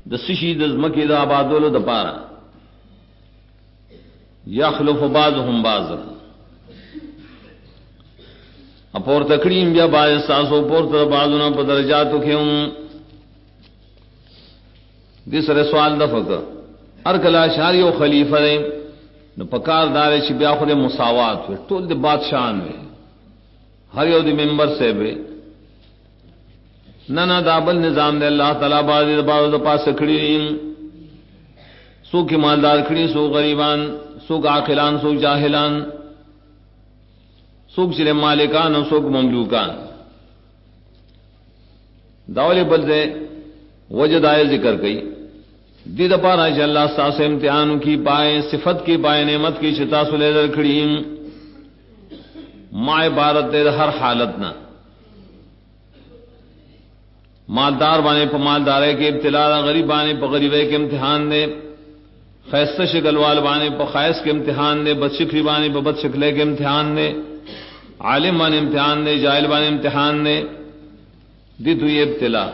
دسشی دزمکی دا آبادولو دا پارا یخلف بعضهم بعضا اپور تکڑیم بیا باز ساسو پور تر بعضنا پا درجاتو کیوں دیسر سوال دفق ارکلا شاری و خلیفہ دے نو پکار دارے چی بیا خود مساوات وے طول دے بادشاہن وے ہر یو دی ممبر سے بے ننا دابل نظام دے اللہ تعالی بازی باز دا پاس کھڑی سو کی مالدار کھڑی سو غریبان سو عاقلان سو جاہلان سو چلے مالکان سو مملوکان داولی بلدے وجد آئے ذکر کئی دید پارا چا اللہ ساس امتحان کی پائے صفت کی پائے نعمت کی شتا سلیدر کھڑیم ما عبارت دے ہر حالتنا مالدار بانے پا مالدارے کے ابتلا غریب بانے پا غریبے کے امتحان دے خیستہ شکل وال بانے پا خیس کے امتحان دے بد شکلی بانے پا بد شکلے کے امتحان دے عالم بانے امتحان دے جاہل بانے امتحان دے دی تو یہ ابتلا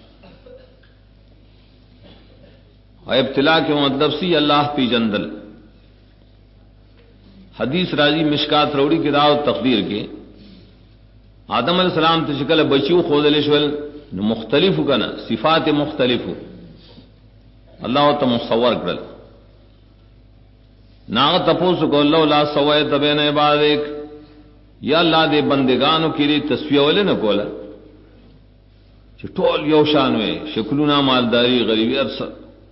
اور ابتلا کے مطلب سی اللہ پی جندل حدیث راضی مشکات روڑی کی دعوت تقدیر کے آدم علیہ السلام تو شکل بچیو خودلشول مختلف کنا صفات مختلف اللہ تو مصور کرل ناغ تپوس کو اللہ لا سویت بین عبادک یا اللہ دے بندگانو کی لی تسویہ والے نہ کولا ٹول یو شان میں شکلنا مالداری غریبی ارسل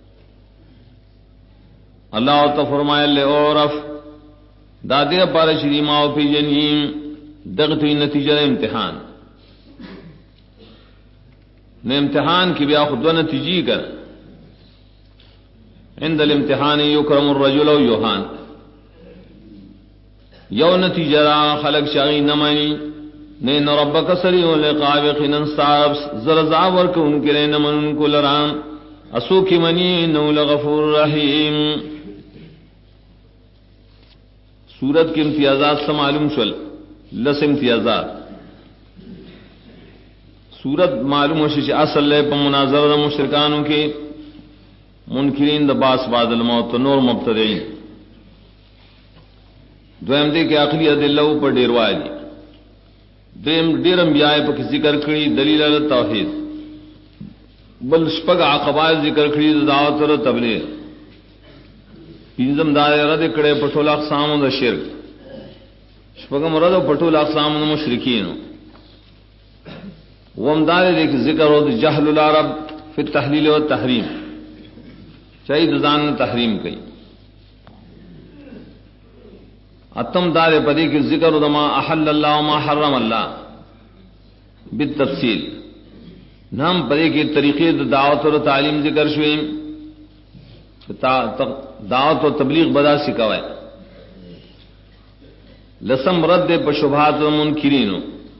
اللہ تو فرمائے لے عورف دادی پارا شری ماؤ پی جنیم دغتی نتیجہ امتحان نے امتحان کی بیا خود و نتیجی کر عند الامتحان یکرم الرجل و یوحان یو نتیجہ را خلق شاغی نمانی نین ربک سریع لقاب قنن صاحب زرزا ورک ان کے لئے نمن ان کو لرام اسو کی منی انہو لغفور رحیم. سورت کے امتیازات سے معلوم شل لس امتیازات سورت معلوم ہوشی اصل لے پا مناظر مشرکانوں کے منکرین دا باس بعد الموت نور مبتدعین دویم دے کے عقلی ادلہ پر ڈیروائی دی دیر انبیاء پا ذکر کری دلیل علی توحید بل شپگ عقبات ذکر کری دعوت اور تبلیغ پینزم دار رد کڑے پٹول اقسام دا شرک شپگم رد پٹول اقسام دا مشرکین ومدار دیکھ ذکر ہو جہل العرب فی التحلیل و تحریم چاہی دزان تحریم کئی اتم دار پدی کی ذکر ما احل اللہ وما حرم اللہ بالتفصیل نام پدی کی طریقے دعوت و تعلیم ذکر شوئیم دعوت و تبلیغ بدا سکھوائے لسم رد پر شبہات و منکرین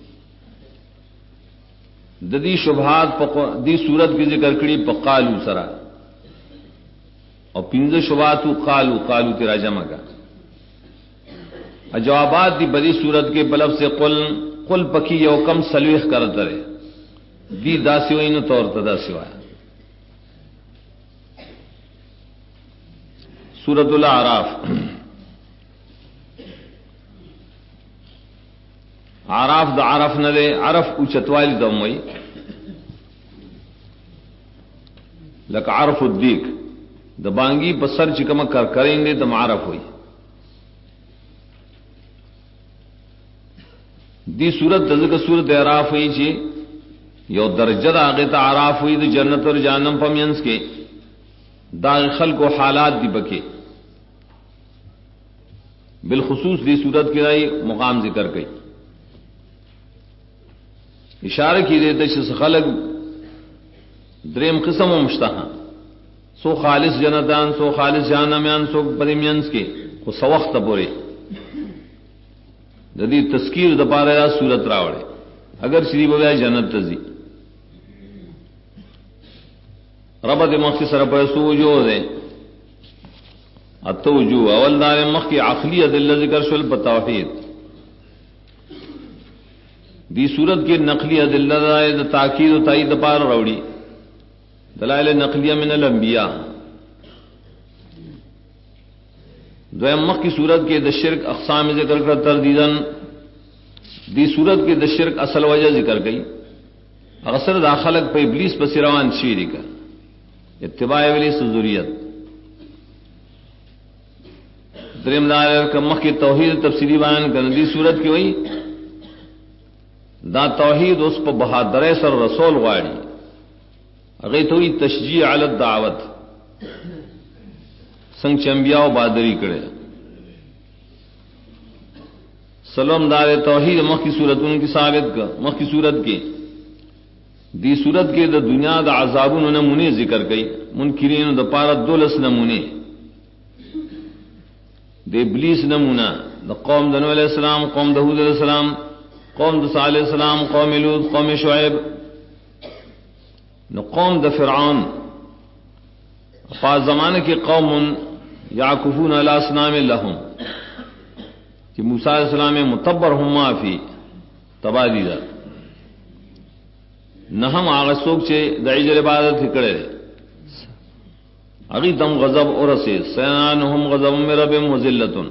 ددی شبہات دی صورت کی ذکر کری پقالو سرا اور پنز شبہات قالو قالو تیرا جمع کا جوابات دی بدی صورت کے بلب سے قل پکی یو کم سلویخ کرت رہے دی دا سوئین طور تدا سوایا. سورۃ الاعراف عراف دا عرف نہ دے عرف اوچتوالی دموئی لک عرف الدیک دا بانگی پسر چکم کریں دے دم عرف ہوئی. دی صورت تذکر صورت اعراف ہوئی چی یو درجہ دا آغیتا عراف ہوئی دی جنت اور جہنم پمینس کے دا خلق و حالات دی بکے بالخصوص دی صورت کی رائی مقام ذکر کئی اشارہ کی دیتے شس خلق دریم قسم و مشتہاں سو خالص جنتان سو خالص جہنمیان سو پریمینس کے خو سوخت پورے جدی تذکیر دپارا یا صورت راوڑے اگر شریف ہو جنت تزی ربط مختصر پیسو وجوہ دے اتو وجوہ اول دار مخ کی عقلی ادلہ ذکر شل بتوحید دی صورت کے نقلی ادلہ دائے تاکید و تائید دپار روڑی دلائل نقلیہ من الانبیاء دویم مخ کی صورت کے د شرک اقسام ذکر کر تردیدن دی صورت کے د شرک اصل وجہ ذکر گئی اغسر دا خلق پہ ابلیس پس روان شیری کا اتباع ابلیس ذریت دریم دار کا مخ کی توحید تفصیلی بیان کر دی صورت کی ہوئی دا توحید اس پہ بہادر سر رسول غاڑی اگئی تو تشجیع علی الدعوت سنگ چنبیا و بادری کرے سلام دار توحید مخ کی صورت ان کی ثابت کا مخ کی صورت کی دی صورت کے دا دنیا دا عذابون نمونے ذکر کئی منکرین دا پارت دولس نمونے دا ابلیس نمونہ دا قوم دنو علیہ السلام قوم دہود علیہ السلام قوم دا صالح علیہ السلام قوم لوط قوم شعیب نو قوم دا فرعون فاز زمانے کے قوم یعکفون علی اصنام لہم کہ موسیٰ علیہ السلام متبر ہم معافی تبادی دا نہم آغا سوک چے دعیجر عبادت کرے اگی دم غضب اور سے سینانہم غضب من ربهم وذلتن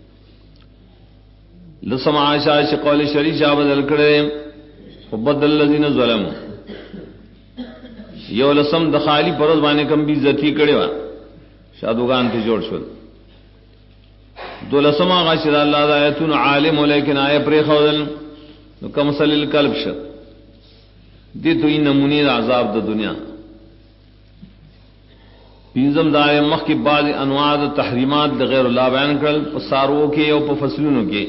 لسم عائشہ چے قول شریف شاہ بدل کرے وبدل الذین ظلموا یو لسم دخالی پرز بانے کم بھی عزتی کرے وا شادوگان تے جوڑ شد دو لسم آغا شد اللہ دا آیتون عالم لیکن آئے پری خودل نو کمثل الکلب شد دی تو این نمونی دا عذاب دا دنیا پینزم دائے مخ کی بعض انواع دا تحریمات دا غیر اللہ بیان کرل پا سارو کے او پا فصلونو کے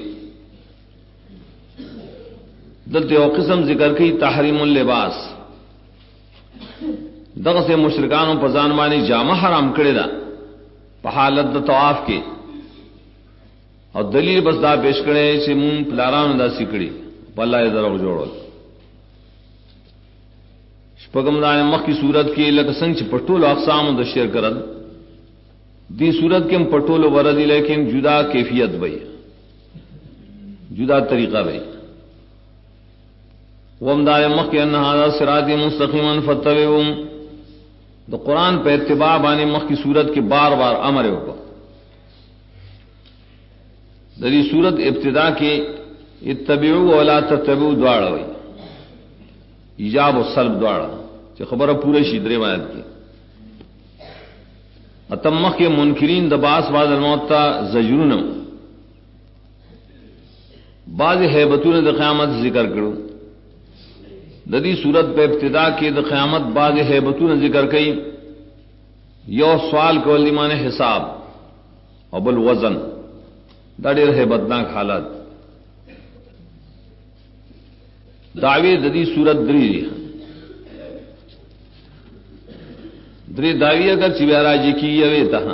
دلتے او قسم ذکر کی تحریم اللباس دغه سے مشرکانوں پر زانمانی جامہ حرام کرے دا پا حالت دا طواف کے اور دلیل بس دا پیش کرے چھ مون پلاران دا سکڑی پا اللہ ادھر جوڑو شپگم دائے مخ کی صورت کی لکسنگ چھ پٹول اقسام دا شرک رد دی صورت کے پٹول وردی لیکن جدا کیفیت بھئی جدا طریقہ بھئی وم دائے مخ کی انہا صراطی مستقیما فتبعوہم تو قرآن پہ اتباع بانی مخ کی صورت کے بار بار امر ہوگا دری صورت ابتدا کے اتبعو ولا تتبعو دوڑا ہوئی ایجاب و سلب دوڑا چہ خبر پورے شیدرے وایت کی اتم مخ کے منکرین دباس بعد الموت تا زجرون بعض حیبتون دا قیامت ذکر کرو ددی صورت پہ ابتدا کی دا قیامت بعض حیبتون ذکر کئی یو سوال کو لیمان حساب اور بالوزن دا دیر حیبتناک حالات دعوی ددی صورت دری دعوی اگر چبیارا جی کی یوے تہاں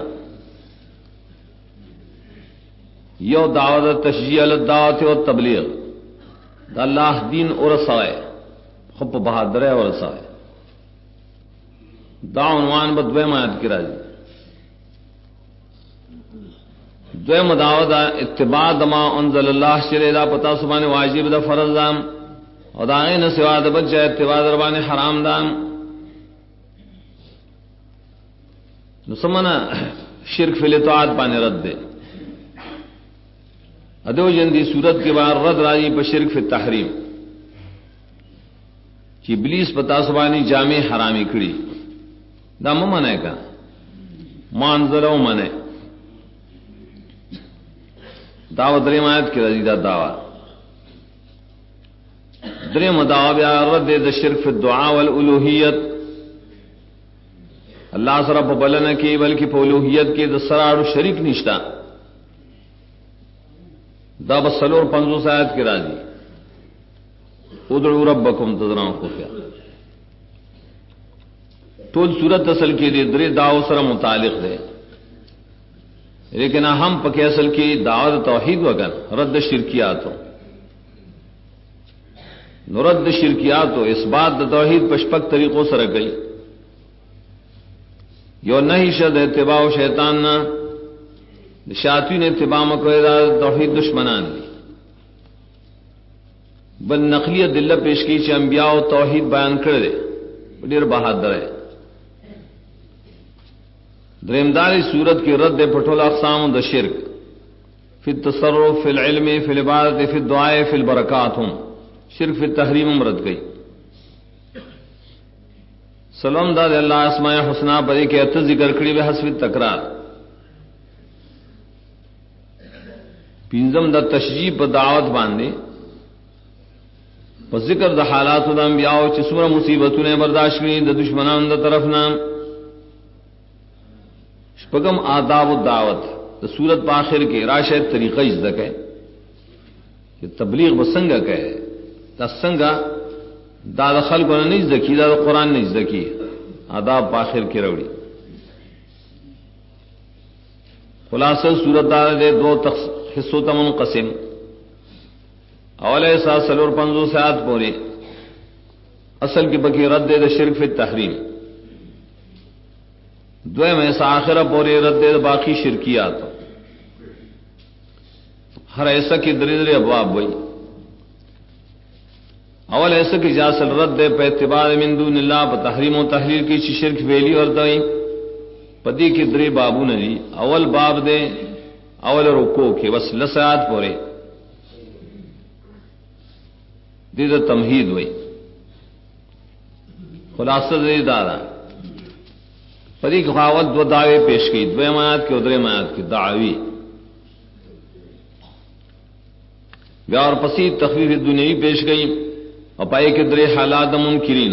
یو دعوت تشجیع الدعوت و تبلیغ دا اللہ دین اور رسائے خب بہادر ہے اور رسائے دا عنوان بدوے مایت کی راجی دوے مدعوت اتباع دما انزل اللہ شرع دا پتا سبحان واجب دا فرض دام اور دائیں سوا دا بچہ اتباع دربان حرام دام نسمنا شرک فی الاطاعت بانے رد دے ادو جندی صورت کے بعد رد راجی پر شرک فی التحریم کہ ابلیس پتا سبانی جامع حرامی کڑی دا ممنے کا مانزلو منے دعوت دریم آیت کی رضی دا دعوی دریم دعوی بیا رد دا شرک فی الدعا والالوحیت اللہ سر پا بلن کی بلکہ پا الوحیت کی دا سراڑو شریک نشتا دا بسلور 500 آیت کی راضی ادعو ربکم تضرعون خفیہ طول صورت اصل کی دے درے دعو سر متعلق دے لیکن ہم پکے اصل کی دعوت توحید وگن رد شرکیات ہو نرد شرکیات ہو اس بات توحید پشپک طریقوں سر گئی یو نہیں شد اتباع شیطان نہ شاطین اتباع مکویدہ توحید دشمنان دی بل نقلیت دلہ پیش کی چھ انبیاء و توحید بیان کر دے دیر بہادر ہے دریمداری صورت کی رد پٹھول اقسام د شرک فی التصرف فی العلم فی العبادت فی الدعاء فی البرکات ہم شرک فی التحریم رد گئی. سلام داد اللہ اسماء حسنہ بری کے ات ذکر کړي به حسب تکرار. پینځم د تشجیع په دعوت باندې په ذکر د حالات د انبیاء او چې څومره مصیبتونه برداشت کړي د دشمنانو د طرف نه. شپږم آداب الدعوت د صورت په آخر کې راشه طریقې ذکر ہے چې تبلیغ وسنګه کوي دا څنګه دا د خلکو نه ذکی دا د قران نه ذکی آداب په آخر کې راوړي. خلاصہ صورت دار دے دو حصوں ته منقسم. اوله اساس سلور 50 ساعت پوری اصل کی بکی رد دے شرک فی التحریم. دویم ایسا آخرہ پوری رد دے باقی شرکیات. ہر ایسا کی دریدر ابواب ہوئی. اول ایسا کی جاسل رد دے پہ اعتبار من دون اللہ پہ تحریم و تحلیل کی چی شرک ویلی اور دائی پدی کی دری بابو ندی. اول باب دے اول رکو کی بس لسیات پورے دید تمہید ہوئی. خلاصہ دے دادا پدی کی خواوت دو دعوے پیش کی دوے مایات کی ادرے مایات کی دعوی بیا اور پسید تخفیف دنیاوی پیش گئی اور پائے کے درے حالات منکرین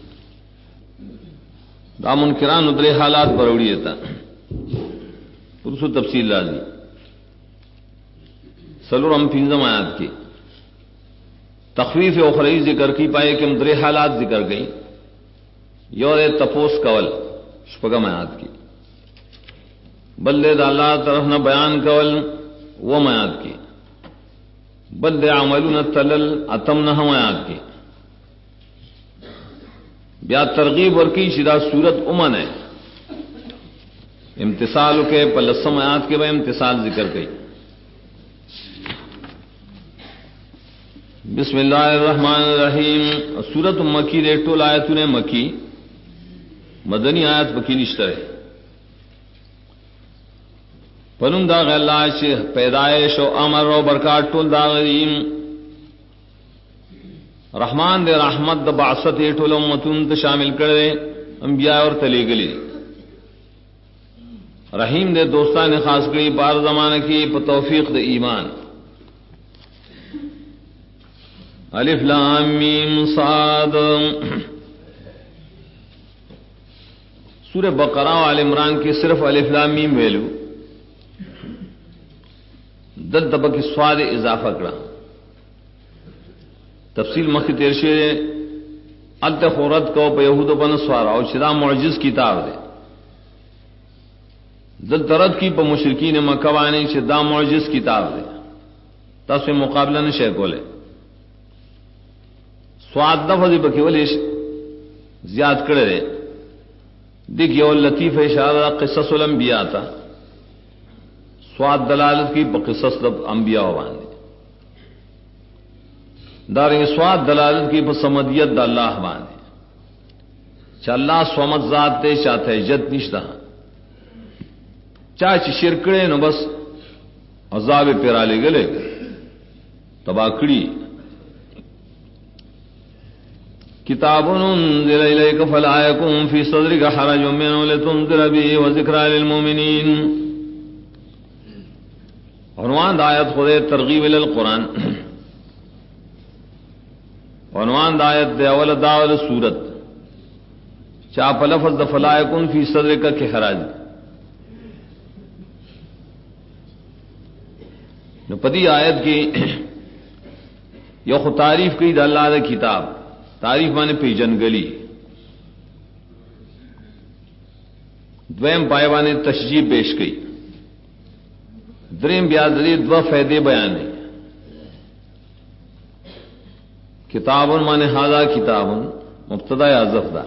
دا منکران درے حالات بروڑی تھا پرسو تفصیل لازی. سلور ہم پنجم آیات کی تخفیف اخروی ذکر کی پائے کہ درے حالات ذکر گئی. یور تپوس کول شپگم آیات کی بلدے دا اللہ طرف نہ بیان کول وہ میات کی بلدے عملون تلل اتم نہ آیات کی. بیا ترغیب ورکی شدہ صورت امن ہے امتثال کے پلسم آیات کے بعد امتثال ذکر گئی. بسم اللہ الرحمن الرحیم. سورت مکی ریٹول آیتوں مکی مدنی آیت مکی نشتر ہے. پنم دا غلاش پیدائش و امر و برکات ټول دا غریم رحمان دے رحمت د بعثت ټول امتون ته شامل کړي انبیاء اور تلی گلی. رحیم دے دوستان خاص کړي بار زمانہ کی په توفیق د ایمان. الف لام میم صاد. سورہ بقرہ و آل عمران کی صرف الف لام میم ویلو دل تبا کی سواد اضافہ کرا. تفصیل مخی تیرشے التخورت کو پہ یہود پن سوارا اور شدا معجز کتاب دے دل ترد کی پہ مشرکین مکہ وانے شدا معجز کتاب دے تاس میں مقابلہ نشے کولے. سواد دفع دی بکی ولی زیاد کرے دے دیکھئے اور لطیف اشارہ قصص الانبیاء تا سواد دلالت کی بقصص انبیاء باندې دارنګ سواد دلالت کی بسمدیت د الله باندې چې الله صمد ذات ته چاته عزت نشته چا چې شرک کړي نو بس عذاب پیراله غلې تبا کړي. کتاب انزل الیک فلا یکن فی صدرک حرج منه لتنذر به وذکرى للمؤمنین. عنوان آیت خود ترغیب الی القرآن. عنوان آیت دے اول داول سورت چاپ لفظ فلا یکن فی صدرک کے حرج نو پدی آیت کی یو خو تعریف کی دا اللہ دے کتاب تعریف مانے پیجن گلی. دویم پائیوانے تشجیع پیش کی. دریم بیادری دو فائدے بیان ہے. کتاب مانے ہاذا کتاب مبتدا اضف دا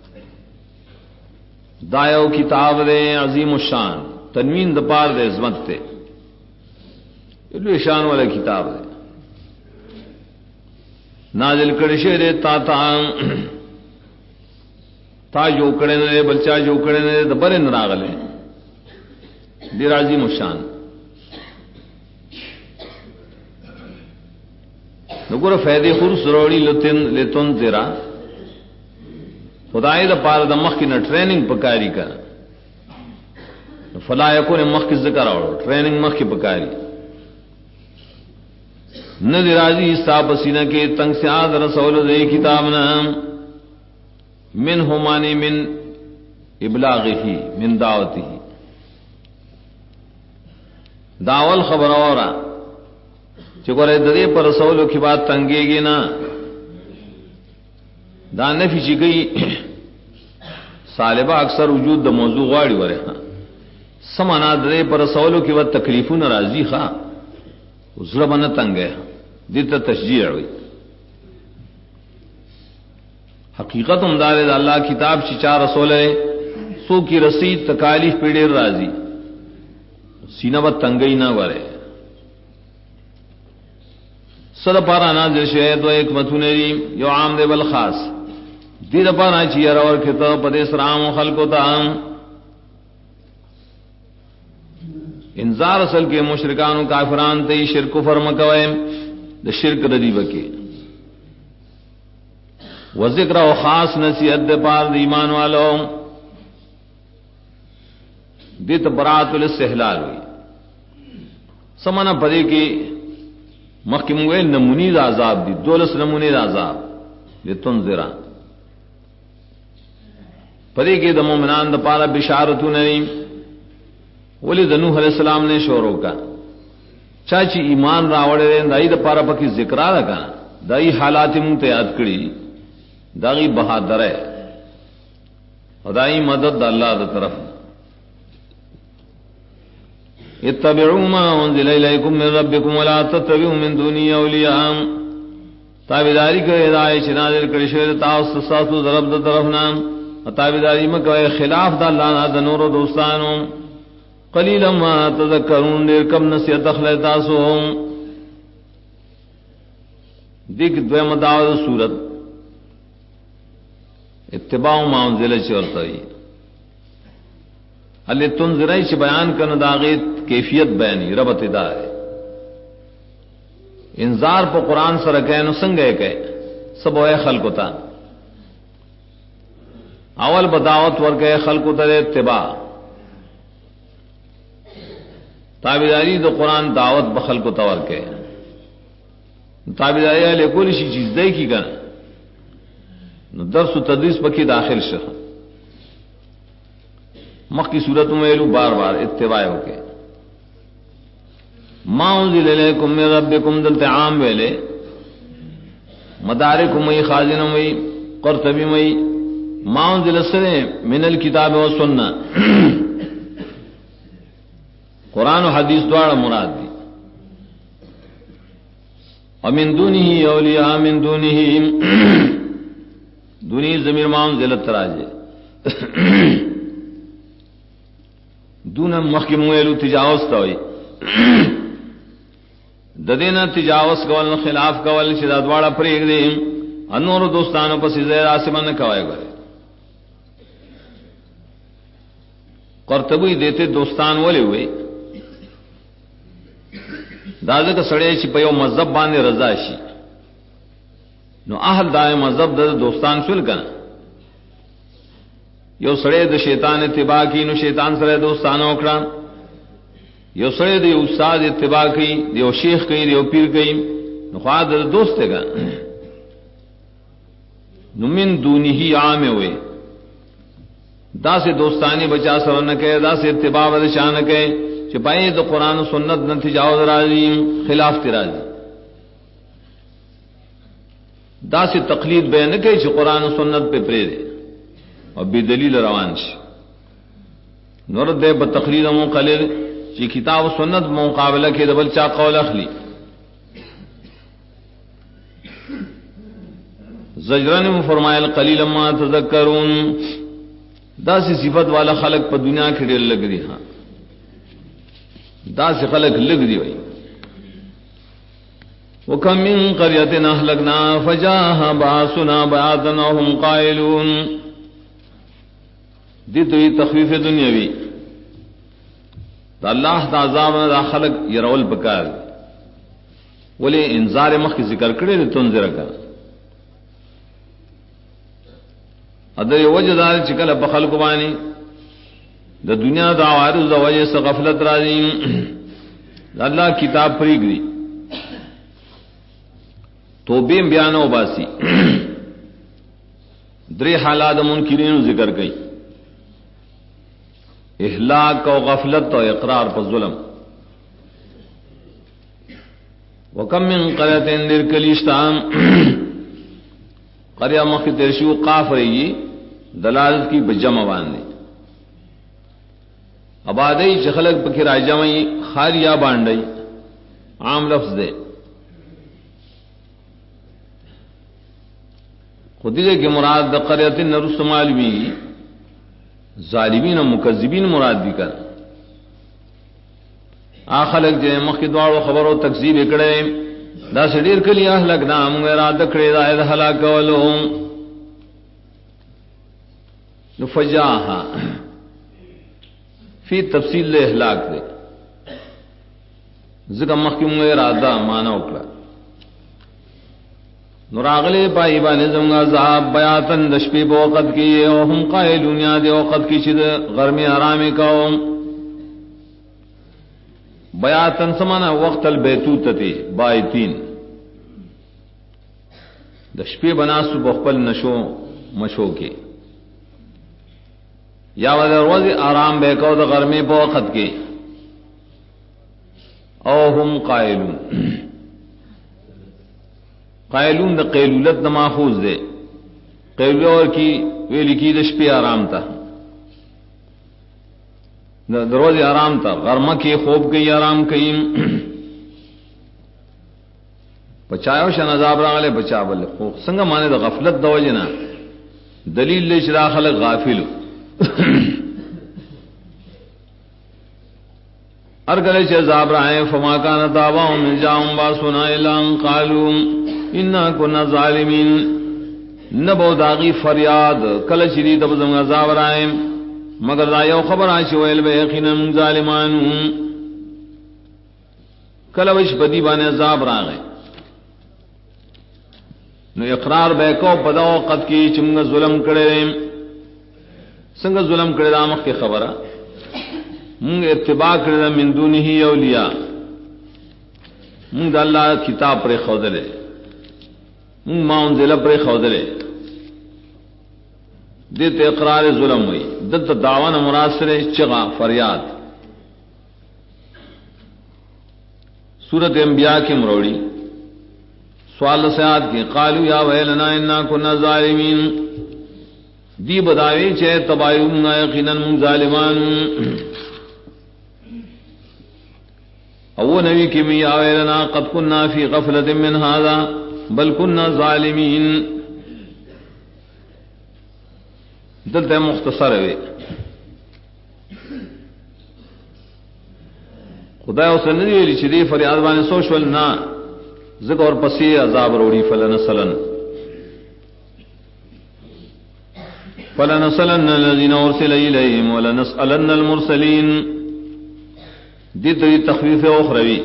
دایو کتاب دے عظیم الشان تنوین دپار دے عظمت تے یہ شان والا کتاب دے نازل کڑشے دے تا جو کڑے نے بلچا جو کڑے نے دبرے نراغلے دیر عظیم الشان نگور فیدی خرس روڑی لتن تیرا خدای دا پار دا مخ کی نا ٹریننگ پکاری کا فلا یکون مخ کی ذکر آوڑو ٹریننگ مخ کی پکاری ندی راضی صاحب سینہ کے تنگ سے آد رسول دے کتابنا من ہمانی من ابلاغی من دعوتی داول خبر اورا چکورے ددے پر رسولو کی بات تنگے گی نا دا نفی چی گئی سالبہ اکثر وجود دا موضوع غاڑی ورے ہاں سمانا ددے پر رسولو کی بات تکلیفون راضی خواہ ضرب نہ تنگ ہے دیتا تشجیع ہوئی حقیقت امدار اللہ کتاب چی چار رسول ہے سو کی رسید تکالیف پیڑے راضی سینہ بت تنگئی نہ ورے صد پارا نازل شہد و ایک متونری یو عام دے بل خاص دید پارا چیر اور کتاب پدیس رام و خلق و تام انذار اصل کے مشرکان و کافران تے شرک و فرمکوئے دا شرک ردی بکے و ذکر و خاص نصیحت دے پار دا ایمان والو دیت برات الاستحلال ہوئی سمانا پدے کی محکم ہوئے نمونی دا عذاب دی دولس نمونی دا عذاب لتنذرا پدے کی دا مومنان دا پارا بشارتو نریم ولی نوح علیہ السلام نے شورو کا چاچی ایمان راوڑے دائی دا پارا پکی ذکرہ رکھا دائی حالات منت یاد کری دائی بہادر ہے اور دائی مدد دا اللہ دا طرف اتبعوا ما انزل الیکم من ربکم ولا تتبعوا من دونی اولیاء تابعداری کو ہدایت نازل کری شوی تاس ساسو ضرب دا طرف نام تابعداری مکوئے خلاف دا اللہ دا نور و دوستانو قلیلا ما تذکرون دیر کم نصیحت اخلی تاسو دیکھ دویم دعوت صورت اتباع ما انزل چورتائی علی تنظرائی چھ بیان کرنا داغیت کیفیت بیانی ربط دار انذار پا قرآن سر کہے نو سنگے کہے سب ہوئے خلقو تا اول بداوت ورکے خلقو تا دے اتباع تابعداری دو قرآن دعوت بخلقو تا ورکے تابعداری علی کولی شی چیز دے کی کنا نو درس و تدریس پکی داخل شخ مخ کی صورت میں ویلو بار بار اتباع ہو کے ما انزل الیکم من ربکم دلت عام ویلے مدارکم وی خازنم وی قرطبی وی ما انزل سرے من الکتاب و سنہ قرآن و حدیث دوار مراد دی ومن دونه اولیاء من دونه دونی ضمیر ما انزل تراجے دون محکم ویلو تجاوز تا ہوئی ددینا تجاوز کول خلاف کول شداد واڑا پریگ دے انور دوستانوں پس زیر آسمان کوائے گئے قرطبی دیتے دوستان والے ہوئے دادے کا سڑے چی پیو مذہب باندے رضا شی نو اہل دائے مذہب دا دوستان سل کنا یو سڑے دا شیطان اتباع کی نو شیطان سڑے دوستان اوکڑا یو سڑے دا یو استاد اتباع کی دیو شیخ کی دیو پیر کی نو خواہ دا دوست ہے نو من دونی ہی عام ہوئے دا سے دوستانی بچا سر نہ کہے دا سے اتباع بدشاہ نہ کہے چپائی دا قرآن و سنت نہ تجاوز راضی خلاف تراضی دا سے تقلید بیان نہ کہے چھ قرآن و سنت پہ پرے دے اور بی دلیل روانش نورد دے بتقلید مقلد چی کتاب و سنت مقابلہ کے دبل چا قول اخلی زجران میں فرمایا القلیل ما تذکرون دا سی صفت والا خلق پا دنیا کے دیر لگ دی ہاں دا سی خلق لگ دی ہوئی وَكَمْ مِنْ قَرْيَةٍ أَهْلَكْنَاهَا فَجَاءَهَا بَأْسُنَا بَيَاتًا وَهُمْ قَائِلُونَ دی تو یہ تخفیف دنیاوی اللہ دا عذاب دا خلق يرول بکار ولی انذار مخ کی ذکر کرے تنذر کا ادھر وجہ دار چکل بخلق بانی دا دنیا دا عارض دا وجہ سے غفلت راضی اللہ کتاب فریق دی تو بیم بیانو باسی دری حالات منکرین ذکر گئی اہلاک و غفلت و اقرار پر ظلم وکم من قریۃ درکلیشتام قریہ مخی ترشیو قاف رہی دلالت کی بجمع باندے ابادئی چخلق پکی راجمعی خاریا بانڈئی عام لفظ دے خودی دے کہ مراد دا قریۃ نرس معلومی ظالمین و مکذبین مراد دی کر آخلق جے مخی دوارو خبر و تکذیب اکڑے دا سڑیر کلی احلق نام غیرات اکڑے دا اید حلاک ولہم نفجاہا فی تفصیل لے احلاک دے ذکر مخی غیرات دا مانا اکڑا نراغلے پائی بانزم عذاب بیاتن دشپی بوقت کی وهم قائلون یاد وقت کی شد غرمی حرامی کاؤں بیاتن سمانا وقت البیتوتتی بایتین دشپی بناسو بخپل نشو مشو کے یا ودر روز آرام بیکو دا غرمی بوقت کے اوہم قائلون قائلون دا قیلولت دا ماخوذ دے قیلور کی ویلی کی دشپی آرام تا دروز آرام تا غرمہ کی خوب کی آرام کی پچایو شن عذاب راغلے بچا بل سنگا مانے دا غفلت دا وجنا دلیل لے شرا خلق غافل ارگلے چھ عذاب رائے فما کان دعواہم جاؤں باسنا اعلان قالوا انا کنا ظالمین نبو داغی فریاد کل شدید بزم عذاب رائے مگر دایو خبر آشی ویل بے یقینا ظالمان کل وش بدی بانے عذاب راغے نو اقرار بے کو پدا وقت کی چنگ ظلم کرے سنگ ظلم کرے دامخ کی خبرہ منگ اتباع کرے من دونہ اولیاء منگ دا اللہ کتاب پر خودلے ما انزل پر خودلے دیتے اقرار ظلم ہوئی دت دعوان مراسر چغا فریاد سورت انبیاء کی مروڑی سوال سیاد کی قالوا یا ویلنا انا کنا ظالمین دی بداوی چے تبایونا یقینا من ظالمان او نبی کی می یا ویلنا قد کنا فی غفلت من هذا بل کننا ظالمین دلتے مختصر ہوئے خدا اسے نہیں ویلی چدی فریاد بانے سوشول نا ذکر اور پسی عذاب روڑی فلنسلن الذین ارسل الیہم ولنسألن المرسلین دیت دی تخفیف اخروی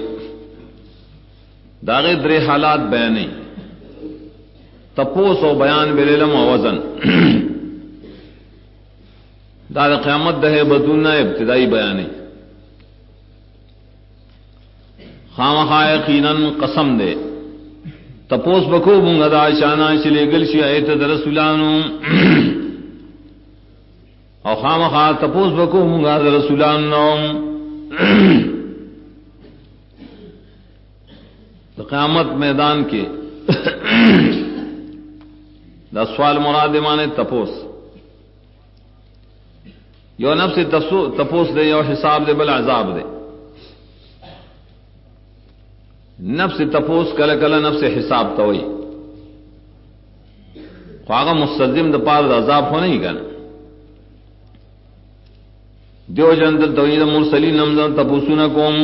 داغی درے حالات بیانی تپوس و بیان بالعلم و وزن دا قیامت دہے بدون ابتدائی بیانی خامخا یقیناً قسم دے تپوس بکو بنگا دا شانا چلے گل شی آیت دا رسولانو او خامخا تپوس بکو بنگا دا رسولانو دا قیامت میدان کے دا سوال مراد مانے تپوس یو نفس تپوس دے یو حساب دے بل عذاب دے نفس تپوس کل کل نفس حساب توئی خواغا مستلزم دا پار دا عذاب ہونے ہی گانا دیو جندل توحید مرسلین نمزن تپوسونا کوم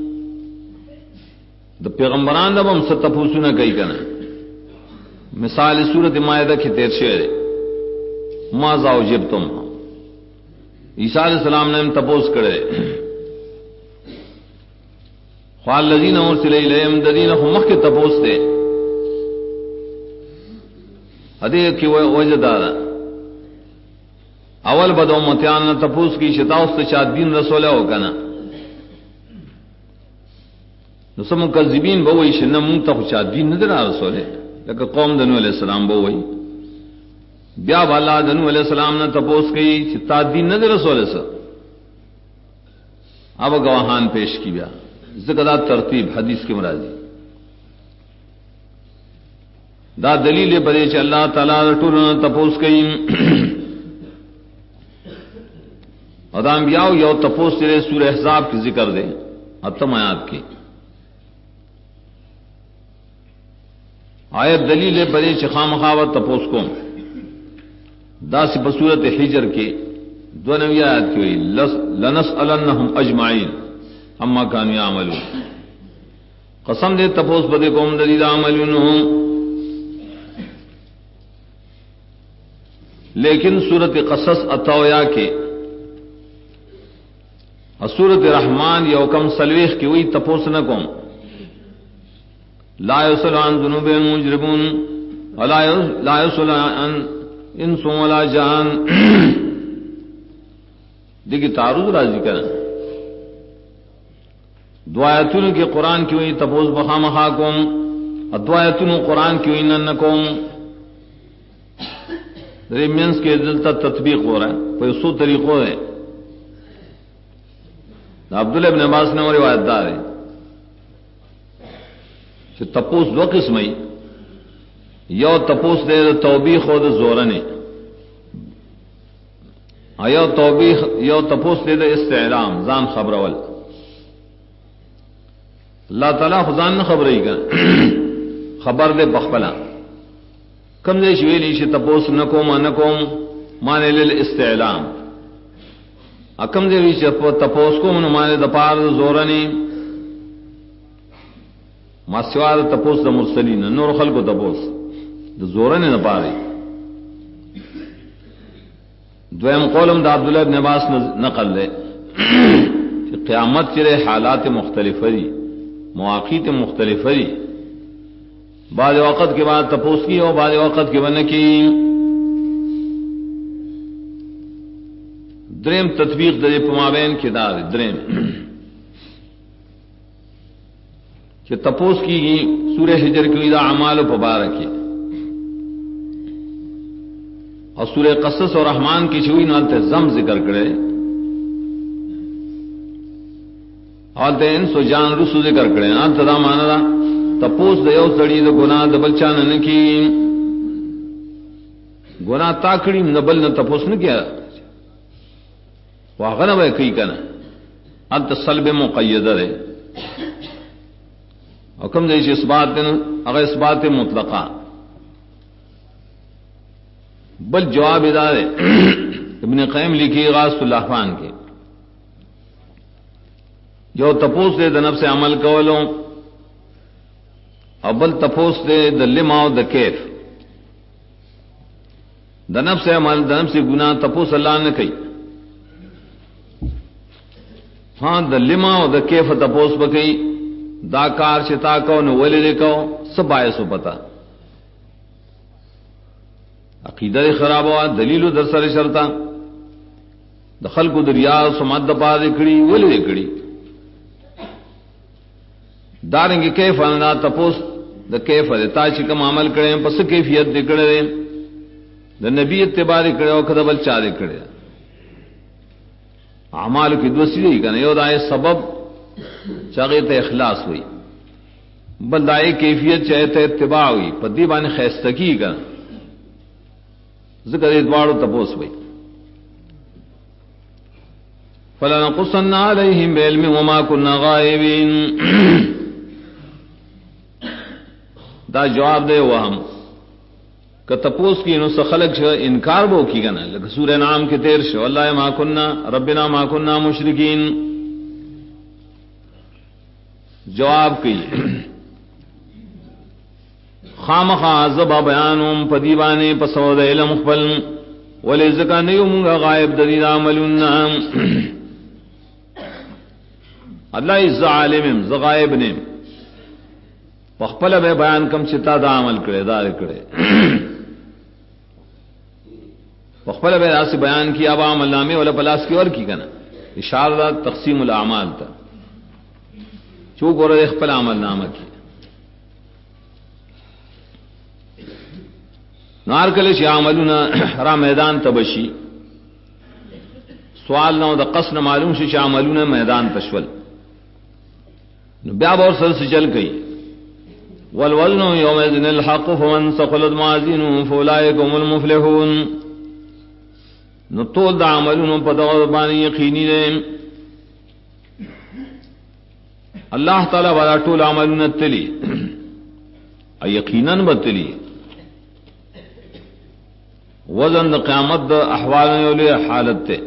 دا پیغمبران دا بم ست تپوسونا کئی کنا مثال سورت مائدہ کی تیر شعر ماذا اجبتم عیسیٰ علیہ السلام نے تپوس کرے قال الذين ارسل اليهم الذين هم مخ تپوس دے ادے کی وجدار اول بدو متیان تپوس کی شتاوس چا دین رسول ہو کنا نسم کذبین بوئی شنم منتخ چا دین نظر رسول ہے لیکن قوم دنو علیہ السلام بوئی بیا والا دنو علیہ السلام نے تپوس کی چتا دین نظر رسول ہے اب گواہان پیش کی بیا ذکر ترتیب حدیث کے مرادی دا دلیل بڑے چ اللہ تعالی ٹول تپوس کئی ادام بیاو یو تپوس تیرے سورہ احزاب کی ذکر دے اتم آیات کی آیت دلیل بڑے چخام خاوت تپوس کو دا سی بصورت حجر کے دو نوی آیات کی ہوئی لنسألنہم اجمعین اما کانوا یعملون قسم دے تپوس بدے قوم دلیل عملون لیکن سورت قصص اتویا کے سورت رحمان یوکم سلویخ کی ہوئی تپوس نہ قوم لا یسل عن ذنوب المجرمون لا یسل عن انس ولا جان دیکھی تعارض راضی کرنا دعایتن کے قرآن کی ہوئی تپوس بخام خاکم ادعایتن قرآن کی ہوئی ننکم ریمنس کے دلتا تطبیق ہو رہا ہے کوئی سو طریقوں ہے عبداللہ ابن عباس نے وہ روایت دار ہے کہ تپوس دو قسم ہی یو تپوس دے توبیخ خود زورنے یو توبیخ یو تپوس دے استعلام زان خبرول اللہ تعالیٰ خزان نہ خبر ہی کر خبر دے بخبلا کم دے شویلی شی تپوس نکوم نکوم مانے للاستعلام اکم دے ویچ تپوس کو من مانے دپار زورنی ما سوار تپوس دا مرسلین نور خلق تپوس دا زورنی دپاری دویم قولم دا عبداللہ ابن عباس نقل دے کہ قیامت چرے حالات مختلف دی مواقیت مختلف دی بعد وقت کے بعد تپوس کی اور بعد وقت کے بن کی دریم تطبیق دے پمابین کے دار دریم کہ تپوس کی سورہ حجر کی دا اعمال و مبارک اور سورہ قصص اور رحمان کی چھوئی نالتے زم ذکر کرے اور دے انس و جان رسو ذکر کرے نالتے دا مانا دا تپوس دیو سڑی دا گناہ دا بلچان نکی گناہ تاکڑی نبل نہ تپوس نہ کیا واغنہ بے کئی کنا انت صلب مقیدہ دے حکم دے اس بات اگر اس بات مطلقہ بل جواب ادارے ابن قیم لکھی غاث اللحفان کے جو تپوس دے دا نفس عمل کولوں ابل تپوس دے دا لما و دا کیف دا نفس عمل دا نفس گناہ تپوس اللہ نے کئی ہاں دا لما و دا کیف تپوس بکئی دا کار شتا کو نو ولی دے کو سب آئے سو پتا عقیدہ خراب ہوا دلیل در سر شرطا دخل کو دریا سماد دا پا دکڑی ولی دکڑی دارنگی کیف انا تپوس دا کیف دے تا چکم عمل کرے پس کیفیت دکڑے دے دا نبی اتباری کرے او کدبل چارے کرے اعمال کی دوسری ہی کنے یو دائے سبب چاگیت اخلاص ہوئی بل دائے کیفیت چاہتے اتباع ہوئی پدی بانے خیستکی کنے ذکر ادوارو تپوس ہوئی فَلَنَقُصَّنَّ عَلَيْهِمْ بِعِلْمٍ وَمَا كُنَّا غَائِبِينَ دا جواب دے وہ ہم کہ تپوس کی انہوں سے خلق شو انکار بو کی گنا لکہ سورہ نام کے تیر شو اللہ ما کننا ربنا ما کننا مشرکین جواب کی خامخا زبا بیانم پدیوانے پسود علم خپل ولی زکا نیومگا غائب ددید عملنا اللہ از عالم زغائب نے پخپل بے بیان کم چتا دا عمل کرے دار کرے پخپل بے راس بیان کی اب عمل نامے والا پلاس کی اور کی کنا اشارہ تقسیم الاعمال تا چو گور اخپل عمل نامہ کی نار کلش عملنا را میدان تبشی سوال نو دا قصن معلوم شی عملنا میدان تشول بیا اور سر سے چل گئی والوزن یومئذ الحق فمن ثقلت موازینہ فاولئک هم المفلحون نو تول دا عملون پدغ بانی یقینی دے اللہ تعالی والا طول عملون تلی یقیناً بتلی وزن دا قیامت دا احوال یولی حالت تے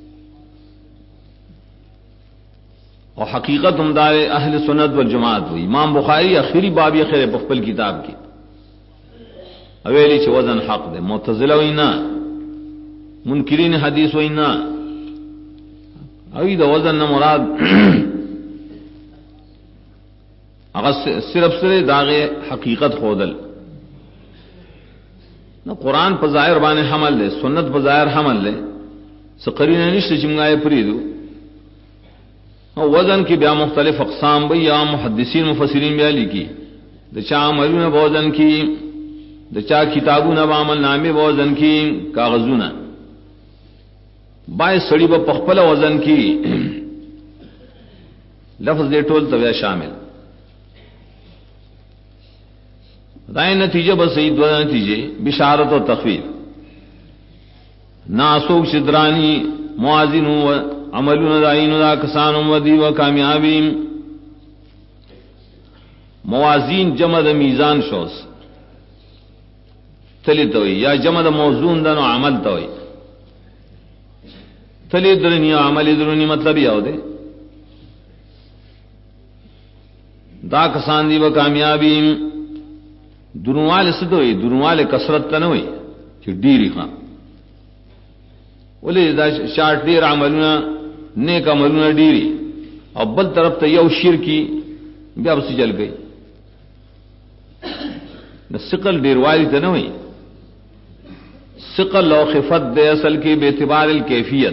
اور حقیقت ہمدار اہل سنت والجماعت ہوئی امام بخاری آخری باب یہ خیر پخپل کتاب کی اویلی چھ وزن حق دے معتزلہ ہوئی نا منکرین حدیث ہوئی نا اوی دا وزن نا مراد اگر صرف سرے داغے حقیقت خودل نہ قرآن پہ ظاہر بانے حمل لے سنت پہ ظاہر حمل لے سقرین نشت چمگائے پریدو وزن کی بیا مختلف اقسام بھئی یا محدثین مفسرین بیا لکھی دچا عملون بوزن کی دچا کتابون بعمل نامی بوزن کی کاغذون بائے سڑی با پخپل وزن کی لفظ دے ٹول تو شامل دائیں نتیجہ بسید دو نتیجے بشارت و تخفیف ناسوک شدرانی موازن و عملون دائین دا کسان ودی و کامیابی موازین جمع دا میزان شوز تلی توئی یا جمع دا موزون دا نو عمل توئی تلی درنی و عملی درنی مطلب یاو دے دا کسان دی و کامیابی درنوال سدوئی درنوال کسرت تنوئی چی ڈیری خان ولی the short there عملونا neck عملونا dairy اور بل طرف تا یو شرکی بیا بسی جل گئی نہ سقل دیر والی تنوئی سقل و خفت دے اصل کی بے اعتبار الکیفیت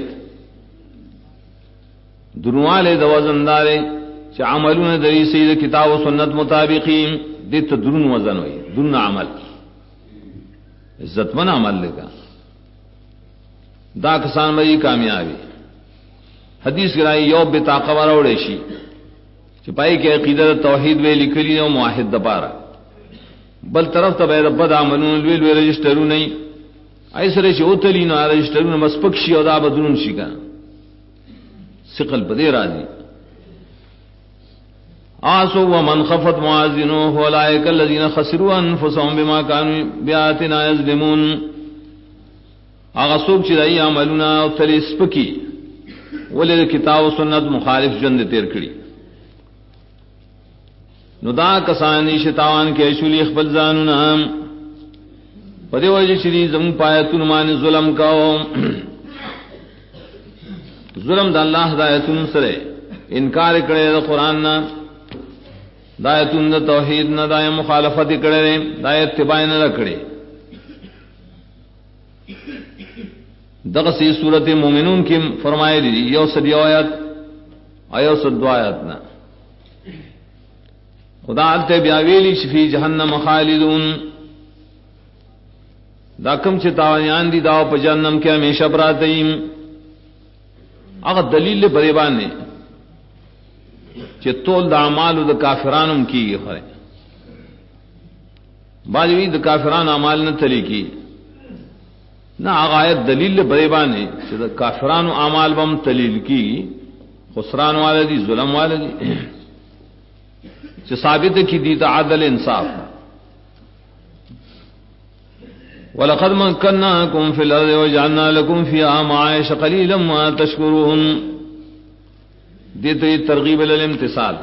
درنوال دا وزندارے چی عملونا دری سید کتاب و سنت مطابقین دیت درن وزن ہوئی درن عمل عزت من عمل لگا دا کسان بھئی کامیابی حدیث گرائی یوب بتاقوار اوڑیشی چپائی کے عقیدت توحید وے لکلی و معاہد دپارا بل طرف تا بید بد عملون الویل وی رجسٹرو نہیں ایسرے چی اوتلی نا رجسٹرو مسپک شی او دا بدرون شی کا سقل بدے راضی آسو ومن خفت موازنو اولئک الذین خسروا انفسهم بما كانوا بآیاتنا یظلمون آغا سوک چی دائی عملونا او تلی سپکی ولی کتاب و سنت مخالف جند تیر کری نو دا کسانی شتاوان کے شولی اخبر زانونا پدے وجہ چی زمون پایتون مانی ظلم کاؤ ظلم دا اللہ دایتون سرے انکار کرے دا قرآن نا دایتون دا توحید نا دای مخالفت کرے دای اتباع نہ رکھڑے دغسی صورت مومنون کی فرمائے دی یو صدی آیت ایو صدو آیت نا خدا علتے بیاویلی شفی جہنم خالدون دا کم چھ تاوانیان دی داو پا جہنم کے ہمیشہ براتیم اگر دلیل بریبان نے چھ تول دا عمال دا کافرانم کی گی خرے باجوی دا کافران عمال نہ تلی کی نہ آغایت دلیل بریبان نے چھ دا کافران عمال بم تلیل کی خسران والدی ظلم والدی چھ ثابت کی دیتا عدل انصاف وَلَقَدْ مَكَّنَّاكُمْ فِي الْأَرْضِ وَجَعَلْنَا لَكُمْ فِيهَا مَعَائِشَ قَلِيلًا مَا تَشْكُرُونَ دیتے یہ ترغیب الامتثال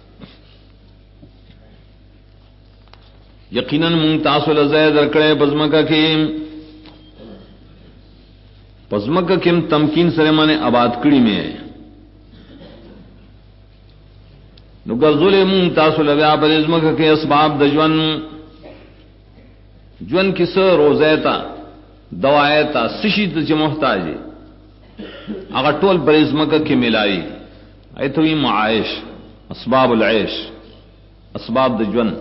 یقیناً من تاسو لزید رکڑے پزمکہ کی پزمکہ کم تمکین سرے مانے آباد کڑی میں ہے نو ظلم تاسو لگا پر ازمک کے اسباب د جون کس روزیتا دوایتا سشیت چ محتاج اگر ټول پر ازمک کے ملائی ایتوی معاش اسباب العیش اسباب د جون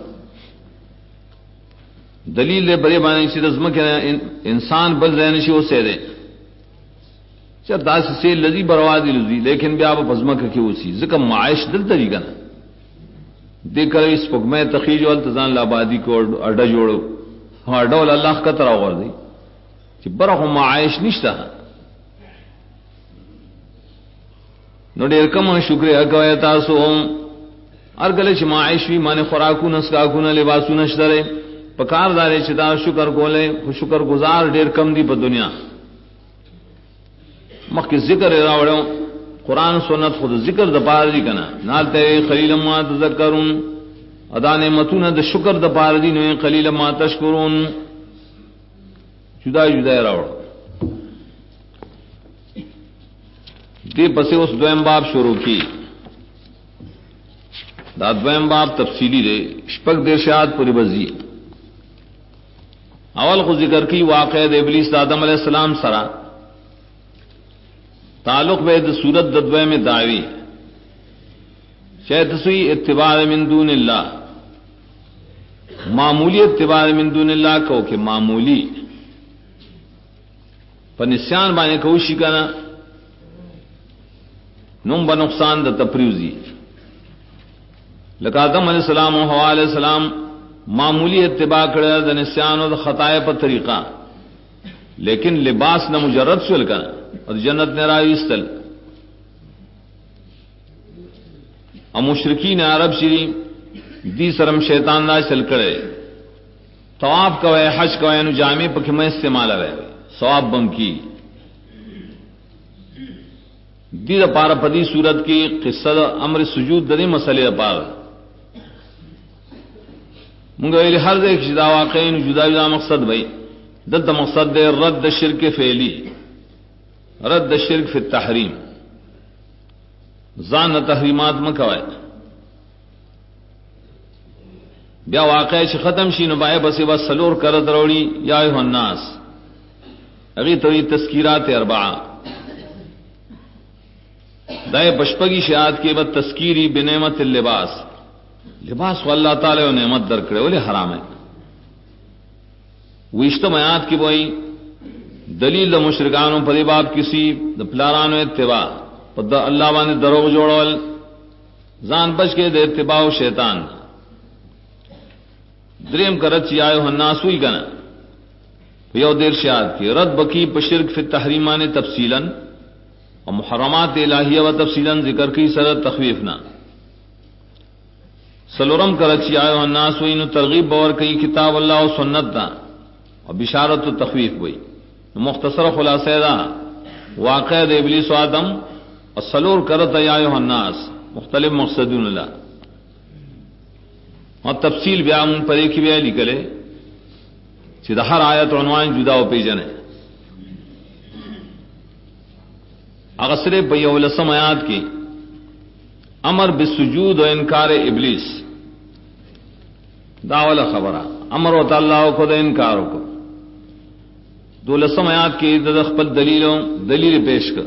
دلیل دے بڑے بانے سے ازمک انسان بل رہنے سے اسے دے چل داس سے لذی بروادی لذی لیکن بیا اب ازمک کی اسی ذکر معاش دل طریقہ نا دیکھ کر اس پگمے تخیج و التزان لابادی کو اڈا جوڑو ہاں ڈول اللہ کا طرح غور دی کہ برا معاش نشتا نو ډیر کم شکریہ کوي تاسو ارګل چې معاش وی معنی خوراکو نسکاکو لباسو نشتره پکار داري چې دا شکر کولې خو شکر گزار ډیر کم دی په دنیا مخکې ذکر راوړو قرآن سنت خود ذکر د پاره دی کنه نالته خلیل ما تذکرون ادا نعمتونه د شکر د پاره دی نو قلیل ما تشکرون جدا جدا راوړو دې پسې اوس دویم باب شروع کی دا دویم باب تفصیلی دی شپږ درشات پوری بزی اول خو ذکر کی واقعہ د ابلیس د آدم علیہ السلام سره تعلق بے صورت ددوے میں دعوی شاید سوئی اتباع من دون اللہ معمولی اتباع من دون اللہ کہو کہ معمولی پر نسیان بانے کوشی کنا نم بنقصان دا تپریوزی لکہ آدم علیہ السلام و حوا علیہ السلام معمولی اتباع کرے دا نسیان و دا خطائے پر طریقہ لیکن لباس نہ مجرد سل کنا اور جنت نے راوی استل اور مشرکین عرب شری دی سرم شیطان نہ چل کرے طواف کوئے حج کوئے نو جامع پکھمہ استعمال ہے ثواب بم کی دی دا پارا پدی صورت کی قصہ امر سجود دے مسئلے پار منگا ویلی ہر ایک جدا واقعین جدا جدا مقصد بھئی دلتا مقصد دے رد شرک فعلی رد شرک فی التحریم زان تحریمات مکوائے بیا واقع چھ ختم شی نبائے بسی بس سلور کرد روڑی یا ایوہ الناس اگی توی تذکیرات اربعہ دائے بشپگی شہاد کے بعد تذکیری بنعمت اللباس لباس کو اللہ تعالی و نعمت در کرے ولی حرام ہے وہ اجتماعات کی بوئی دلیل دا مشرکانوں پر باب کسی دا پلارانو اتباع پر دا اللہ بانے دروغ جوڑول زان بچ کے دے اتباع و شیطان دریم کرت چی آئے الناس ہوئی کنا یو دیر شاد کی رد بکی پر شرک فی التحریمان تفصیلا اور محرمات الہیہ و تفصیلا ذکر کی سرد تخویفنا سلورم کرت چی آئے الناس ہوئی نو ترغیب باور کئی کتاب اللہ و سنت دا اور بشارت و تخویف ہوئی مختصر خلاصہ دا واقع د ابلیس و آدم اور سلور کرت یا ایھا الناس مختلف مقصدون اللہ اور تفصیل بیان پر ایک ہی بیان نکلے چې ہر آیت عنوان جدا و پیجن ہے اغسر بیولسم آیات کی امر بالسجود و انکار ابلیس داولا خبرہ امر و تعالیٰ کو دا انکار کو دولسم آیات کی خپل دلیل پیش کر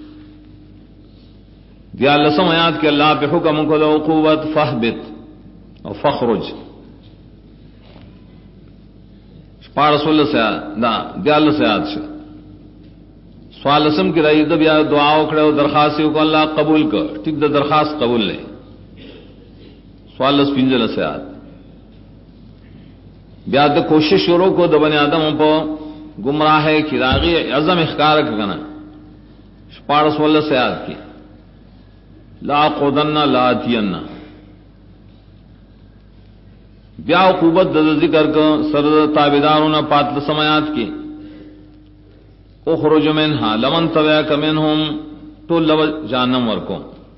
دیالسم آیات کے اللہ پہ حکم کو دو قوت فہبت اور فخرج پارس اللہ سے دا دیالس آیات سے سوالسم کی رئی دب یا دعاؤ کھڑے ہو درخواست کو اللہ قبول کر ٹھیک دا درخواست قبول لے سوالس پنجل سے آیات بیا دا کوشش شروع کو دبن آدم پہ گمراہ ہے کہ راغی عظم اخکار کنا پارس واللہ سے یاد کی لا قودن لا اتین بیا عقوبت ذکر کو سرد تابدارون پاتل سمیات کی اخرج منها لمن تبعک منهم تو لو جہنم ورکو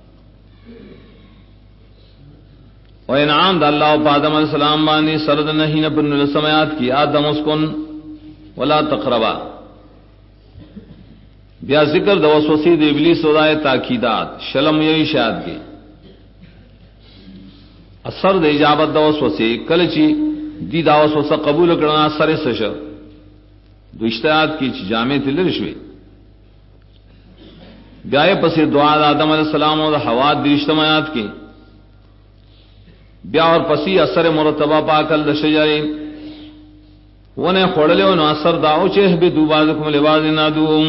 و انعام دا اللہ و آدم علیہ السلام بانی سرد نہیں نبن سمیات کی آدم اسکن ولا تقربا بیا ذکر د وسوسې د ابلیس ودای تاکیدات شلم یوی شاد کی اثر د اجابت د وسوسه کله چې دی دا وسوسه قبول کړه سره سشه د اجتهاد کی چې جامع تل شوي بیا یې پسې دعا د آدم علیہ السلام او د حوا د اجتماعات کې بیا اور پسې اثر مرتبه پاکل د شجره ونه خړلې نو اثر داو چې به دوبازکم لباز نادوم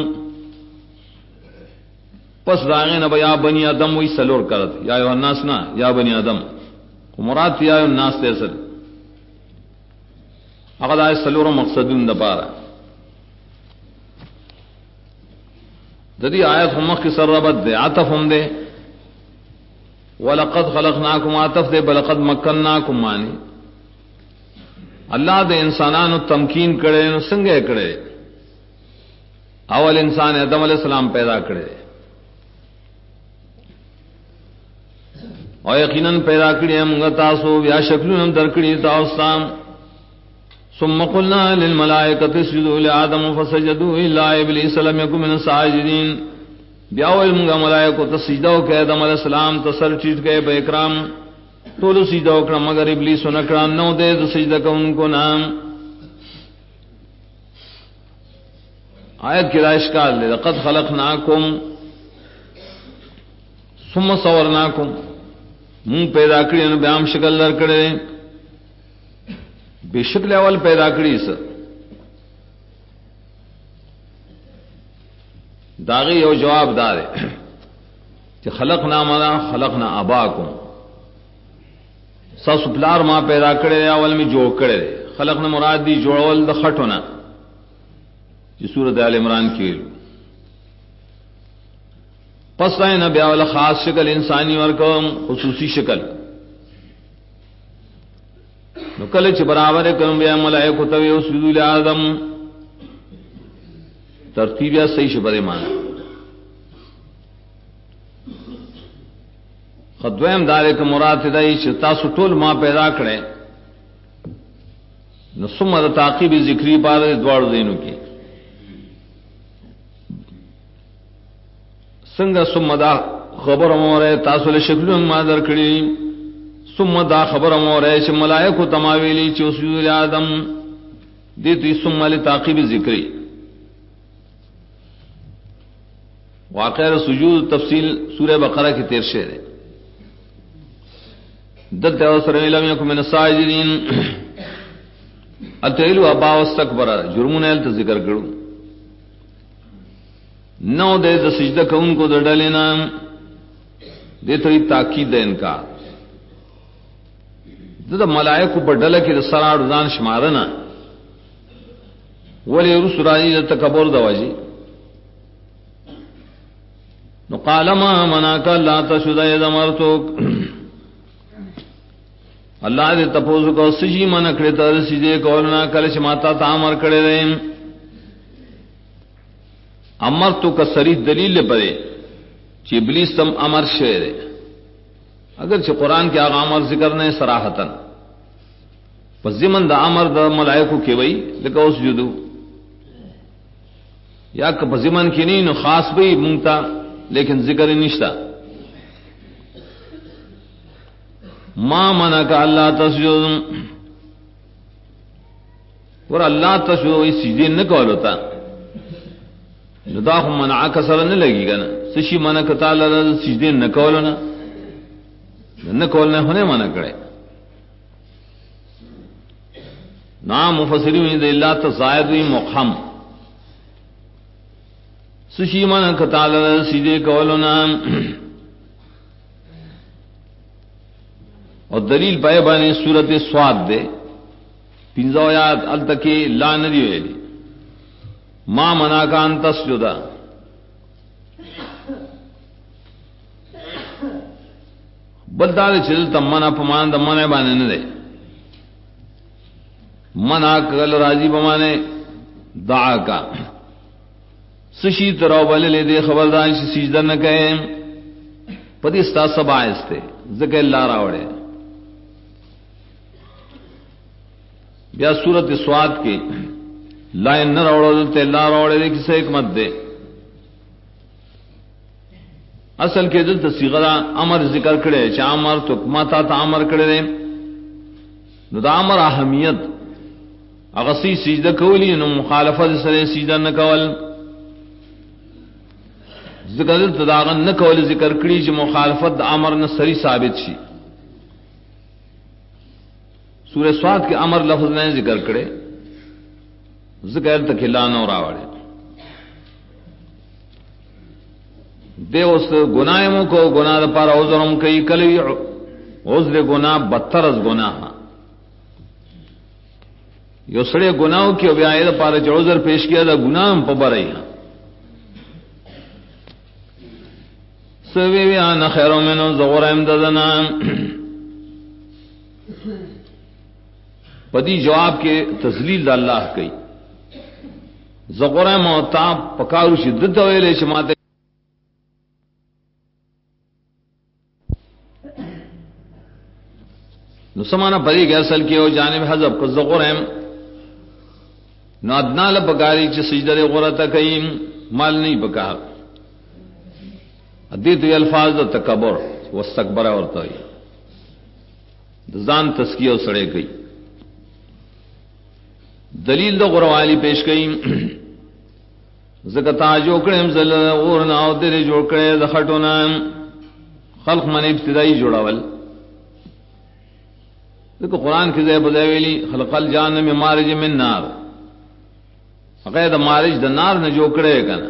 پس داغه نه بیا بنی آدم وی سلور کرت یا ایو الناس نا یا بنی آدم مراد یا الناس ته اصل هغه د سلور مقصدون د پاره د دې آیت هم کې سره ربط ده عطف هم ده ولقد خلقناکم عطف ده بلقد مکناکم معنی اللہ دے انسانانو تمکین کړي نو څنګه کړي اول انسان آدم علیہ السلام پیدا کړي او یقینا پیدا کړي موږ تاسو بیا شکلونه درکړي تاسو تام ثم قلنا للملائکه اسجدوا لآدم فسجدوا الا ابلیس لم يكن من الساجدين بیا ول موږ ملائکه ته سجده وکړه آدم علیہ السلام ته سر ټیټ کړي په اکرام ټول سجده وکړه مگر ابلیس نکړه نو دې سجده کوونکو نام آیت کی اشکال لقد خلقناکم ثم صورناکم مون پیدا کړی نو بیا هم شکل در کړی به شکل اول پیدا کړی س داغه یو جواب دار چې خلقنا ما خلقنا اباکم ساسو پلار ما پیدا کړی اول می جوړ کړی خلقنا مراد دی جوړول د خټونه چې سورۃ ال عمران کې پس نه بیا ول خاص شکل انسانی ورکوم خصوصی شکل نو کله چې برابر کوم بیا ملائکه ته وسجدوا لآدم ترتیب یا صحیح شبره معنی خدویم دار که مراد دی چې تاسو ټول ما پیدا کړي نو ثم د تعقیب ذکری بار دوړ دینو کې څنګه ثم دا خبر موره تاسو له شکلون ما درکړي ثم دا خبر موره چې ملائکه تماویلی چې سجود آدم دې دې ثم له تعقیب ذکری واقع سجود تفصیل سورہ بقرہ کی 13 شعر ہے دلته اوسره لم يكن من الساجدين اتیلو ابا واستكبر جرمونه ال ذکر کړو نو د سجده کوونکو د ډلې نام د ته تاکید ده انکار د ملائکه په ډله کې د سراړ ځان شمارنه ولې رسولای د تکبر د واجی نو قال ما مناک لا تشهد اذا مرتک اللہ دے تپوز کو سجی من کړه ته سجده کول نه کله چې ماتا تا امر کړي دي امر تو کا صریح دلیل لپاره چې ابلیس تم امر شه دي اگر چې قران کې هغه امر ذکر نه صراحتن پس زمن د امر د ملائکه کې وای لکه اسجدو یا که په زمن کې نه نو خاص به مونږ لیکن ذکر نشتا ما منک اللہ تسجد ور اللہ تسجد وی سجدے نہ کول ہوتا ندا هم منع کسر نہ لگی گا نا سشی منک تعالی سجدے نہ کول نہ کول نہ ہونے منع کرے نام مفسرین دے اللہ تزائد وی مقحم سشی منک تعالی سجدے کول نہ اور دلیل پائے بانے سورت سواد دے پنځو آیات التکی لا ندی ویلی ما مناکان تسجدا بلدار چل تمنا پمان دمانے بانے نہ دے منا کل راضی بمانے دعا کا سشی ترو بلے لے دے خبردار سجدہ نہ کہے پدی ستا سبا استے ذکر اللہ راوڑے بیا سورت سواد کی لائن نہ روڑو تے لا روڑے دے کسے حکمت دے اصل کې دلته صيغه امر ذکر کړي چې امر تو ماتا ته امر کړي نو دا امر اهمیت هغه سجده کولی نو مخالفت سره سجده نه کول ذکر دلته دا نه کول ذکر کړي چې مخالفت د امر نه سری ثابت شي سورہ سواد کے امر لفظ نے ذکر کړي ذکر تک لا نو راوړي دے اس گناہوں کو گناہ پر عذرم کئی کلی عذر گناہ بدتر از گناہ یو سڑے گناہوں کی بیاید پر عذر پیش کیا دا گناہ پا برئی سوی بیان خیروں منو زغور امددنا پدی جواب کے تذلیل دا اللہ کئی زغور موتا پکارو شدت ویلے شماتے نو سمانا پری کے اصل کی ہو جانب حذف کو زغرم نو ادنا لپکاری چ سجدہ غرتا کئیم مال نہیں پکار ادیت الفاظ دا تکبر واستکبر ورتا ہے ځان تزکیہ سڑے گئی دلیل دا غروالی پیش کئیم زکتا جو کڑیم زل اورنا او دل جوڑ کڑے دا خٹونا خلق من ابتدائی جوڑاول دیکھو قرآن کی زیب ویلی خلق الجان میں مارج من نار غیر مارج دا نار نے جو کڑے کنا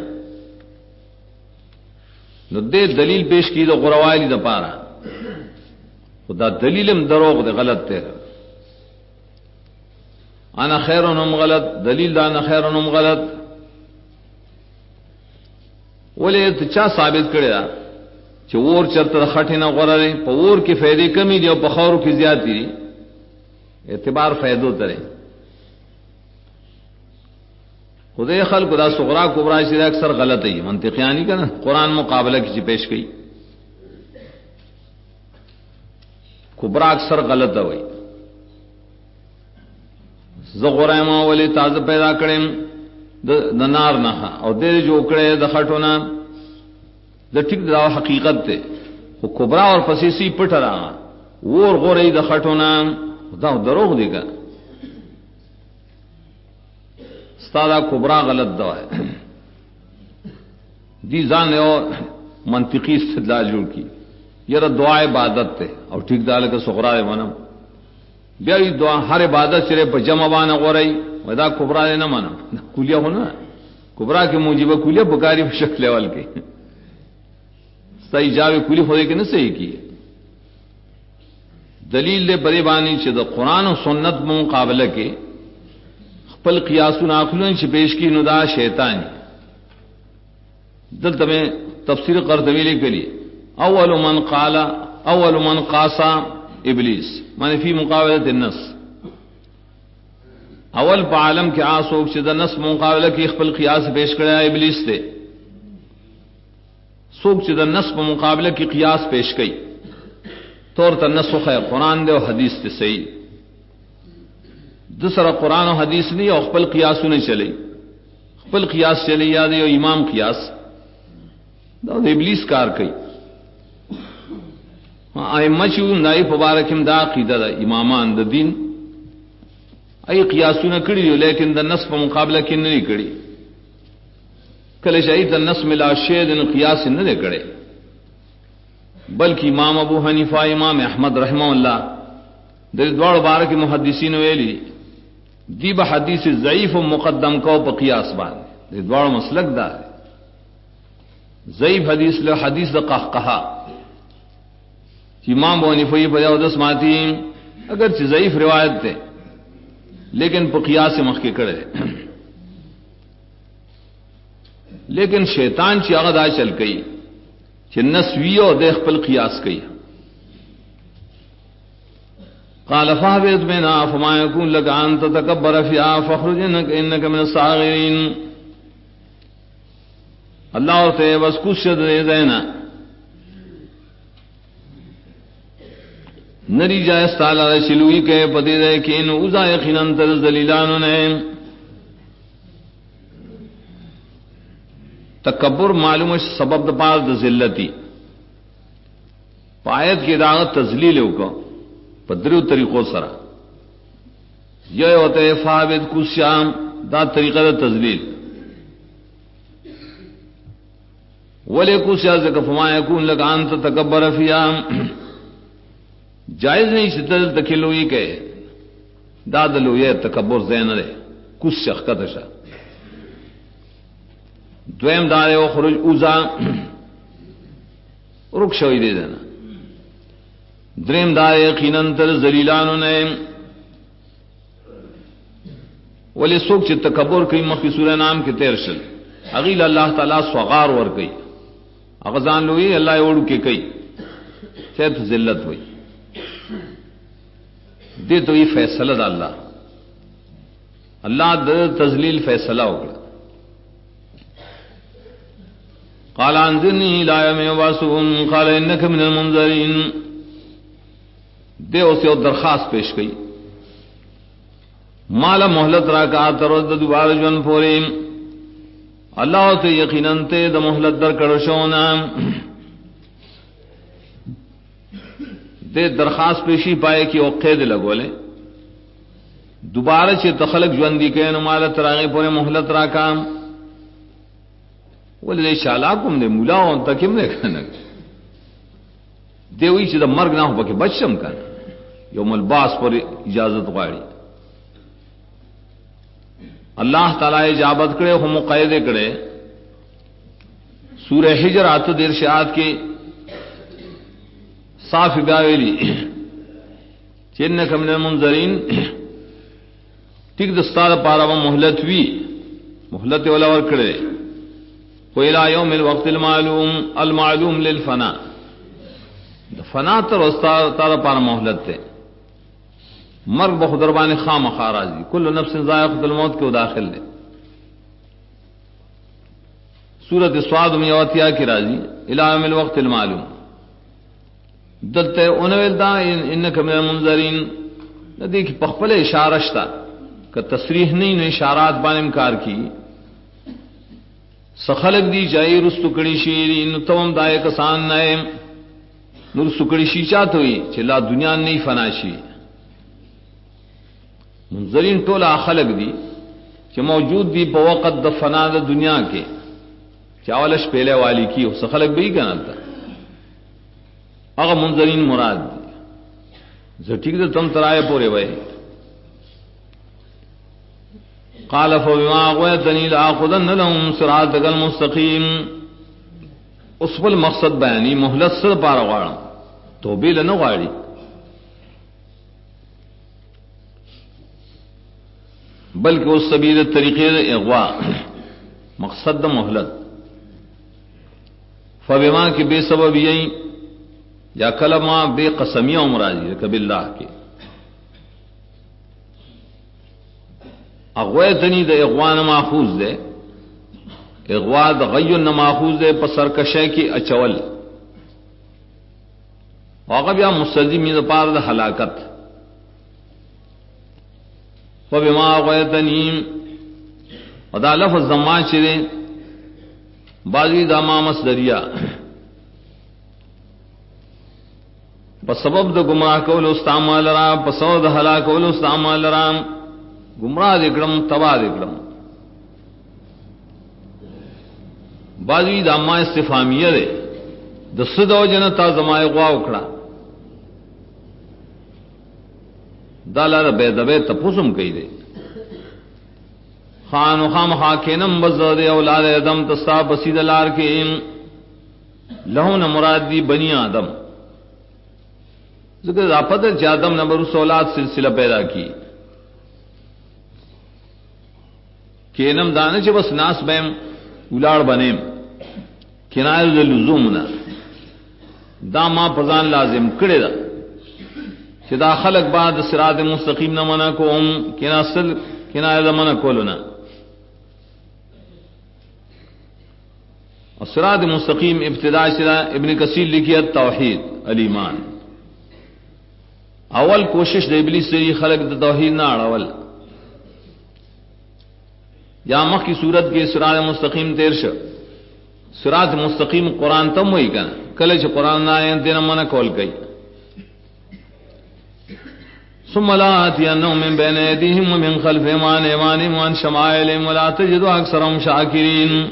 نو دے دلیل پیش کی دا غروالی دا پارا خدا دلیلم دروغ دے غلط تے انا خیرنم غلط دلیل دا انا خیرنم غلط ولی چا ثابت کرے دا چھ وور چرتا خٹی نا غرر پا وور کی فیدی کمی دی اور پا خورو کی زیادتی دی اعتبار فیدو ترے خدای خلق دا صغرا کبرا سے اکثر غلط ہے منطقیانی کا نا قرآن مقابلہ کی پیش گئی کبرا اکثر غلط ہوئی زغرا ما ولی تازہ پیدا کریں دا نار نہ اور دے جو کڑے دا خٹونا دا ٹھیک دا حقیقت تے وہ کبرا اور پسیسی پٹ رہا وہ غوری دا خٹونا دا دروغ دی گا ستادا کبرا غلط دوا ہے دی زان اور منطقی استدلال جوڑ کی یہ دعا عبادت تے اور ٹھیک دال کا سغرا ہے منم بیا دعا ہر عبادت چرے پر جمع بانا غوری ودا کبرا ہے نہ منم کلیہ ہونا کبرا کے موجب کلیہ بکاری شکل لیول کے صحیح جاوے کلی خودے کے نہ صحیح کی دلیل دے بری بانی چھ دا قرآن و سنت مقابلہ کے خپل قیاسون آخلون چھ پیش کی ندا شیطانی دلتا میں تفسیر قرطبی لے کے لیے اول من قاسا ابلیس معنی فی مقابلت النص اول پا عالم کے آسوک چھ دا نص مقابلہ کی خپل قیاس پیش کریا ابلیس تے سوک چھ دا نص مقابلہ کی قیاس پیش کی طور تا نسخ ہے قرآن دے و حدیث تے صحیح دوسرا قرآن و حدیث نہیں اور خپل قیاسو نہیں چلے خپل قیاس چلے یاد ہے امام قیاس دا ابلیس کار کئی ائمہ چوں نائی مبارکم دا عقیدہ دا امامان دا دین ای قیاسو نہ کڑی لیکن دا نص پر مقابلہ کی نہیں کڑی کل شاہی دا نص ملا شید ان قیاس نہ دے کڑے بلکہ امام ابو حنیفہ امام احمد رحمہ اللہ در دوڑ بارک محدثین ویلی دی با حدیث ضعیف و مقدم کو پا قیاس بان در دوڑ مسلک دا ضعیف حدیث لے حدیث دا قہقہا امام ابو حنیفہ یہ پجاو دس ماتی اگرچہ ضعیف روایت تے لیکن پا قیاس مخ کے کڑے لیکن شیطان چی اغدا چل کئی کہ نسویو دیکھ پل قیاس کئی قال فاہبت بنا فما یکون لك ان تتکبر فیہا فاخرج انک من الصاغرین اللہ ہوتے بس کچھ دے دینا نری جائے استعالی شلوی کے پتی دے کہ ان اوزا یقیناً تر ذلیلان نے تکبر معلوم سبب د پار د ذلتی پایت کی دعوت تذلیل کو پدریو طریقوں سرا یہ ہوتے فابد کشام دا طریقہ دا تذلیل ولی کشیا سے فما یکون لک ان تتکبر فیہا جائز نہیں ستل تکلوئی کہ دادلو یہ تکبر زین رے کس شخ کا تشا دویم دارے و خروج اوزا رک شوی دے دینا دریم دارے یقیناً تر ذلیلانو نے ولی سوک چی تکبر کئی مخی سورہ نام کے تیرشل اغیل اللہ تعالیٰ سوغار ور کئی اغزان لوئی اللہ اوڑو کے کئی چیت ذلت ہوئی دے تو یہ فیصلہ دا اللہ دا تذلیل فیصلہ ہوگا قال انذرنی الی یوم یبعثون قال انک من المنذرین دے اسے درخواست پیش کی مالا مہلت را کا ترد دوبارہ جن پوری اللہ تے یقیناً تے دا مہلت در کرشونا دے درخواست پیشی پائے کہ وہ قید لگولے دوبارہ چھ تخلق جوندی کے نمالت راغے پورے محلت راکام ولی دے شالاکم دے مولاؤں تکیم نے کھنک دے ہوئی چھ دا مرگ نہ ہو پاکے بچم کن یوم الباس پر اجازت غاڑی اللہ تعالیٰ اجابت کرے ہم مقیدے کرے سورہ حجر آت دیر شاعت کی صاف بیاویلی چنک من المنذرین ٹک دستار پارا و محلت وی محلت والا ور کرے وَإِلَى يَوْمِ الْوَقْتِ الْمَعْلُومِ لِلْفَنَاءِ فنا تر استار پارا محلت تے مرگ بخدربان خام خارازی کل نفس ذائقۃ الموت کے داخل لے سورۃ سواد میں یوتیا کی راضی الی یوم الوقت المعلوم دلتے انویل دا انک من المنذرین ندی کی پخپل اشارہ شتا کہ تصریح نہیں نے اشارات بان انکار کی سخلق دی جائی رستو کڑی شیری نتوم دائے کسان نائم نور سکڑی شی چاہت ہوئی چلا دنیا نہیں فناشی منذرین ٹولا خلق دی کہ موجود دی پا وقت دا فنا دا دنیا کے چاولش پہلے والی کی اس خلق بھی کہنا تھا اگر منذرین مراد دی زٹھیک دا تم ترائے پورے وے قال فبما اغويتني لاخذن لهم صراطك المستقيم اس بل مقصد بیانی مہلت سر پارا غاڑا تو بھی لنہ غاڑی بلکہ اس سبیل طریقے اغوا مقصد دا مہلت فبما کی بے سبب یہی یا کلمہ بے قسمیہ امراضی کبھی اللہ کے اغویتنی دا اغوان ماخوذ دے اغوا دا غیون ماخوذ دے پسر کشے کی اچول واقع بیا مستلزمی دا پار دا ہلاکت فبما اغویتنی ودا لفظ زمان چرے بازوی دا ما مصدریہ بسبب دا گمراہ کول استعمال رام بسبب دا ہلاک کول استعمال رام گمراہ دکڑم تباہ دکڑم بازوی دا ما استفامیہ دے دست دو جنتا زمائے غوا اکڑا دالا دا بے دبے تپوسم کئی دے خان و خام خاکینم بزد اولاد ادم تستا بسید لار کے لہون مراد دی بنی آدم ذکر راپت چ آدم نبر اولاد سلسلہ پیدا کی کینم دانے چ بس ناس بیم اولاد بنیم کنائے لزومنا دا ما پزان لازم کڑے دا کہ دا خلق بعد صراط مستقیم نہ منا کوم کنائے دا منا کولنا اور صراط مستقیم ابتدا شرا ابن کثیر لکھی توحید الایمان اول کوشش دے ابلیس سے خلق دا توحید نہ اڑول یا مخ کی صورت کے صراط مستقیم تیرش صراط مستقیم قرآن تم ہوئی کنا کله چې قران آئے دین من کول کوي ثم لا آتينهم من بين أيديهم ومن خلفهم وعن أيمانهم وعن شمائلهم ولا تجد أكثرهم شاكرين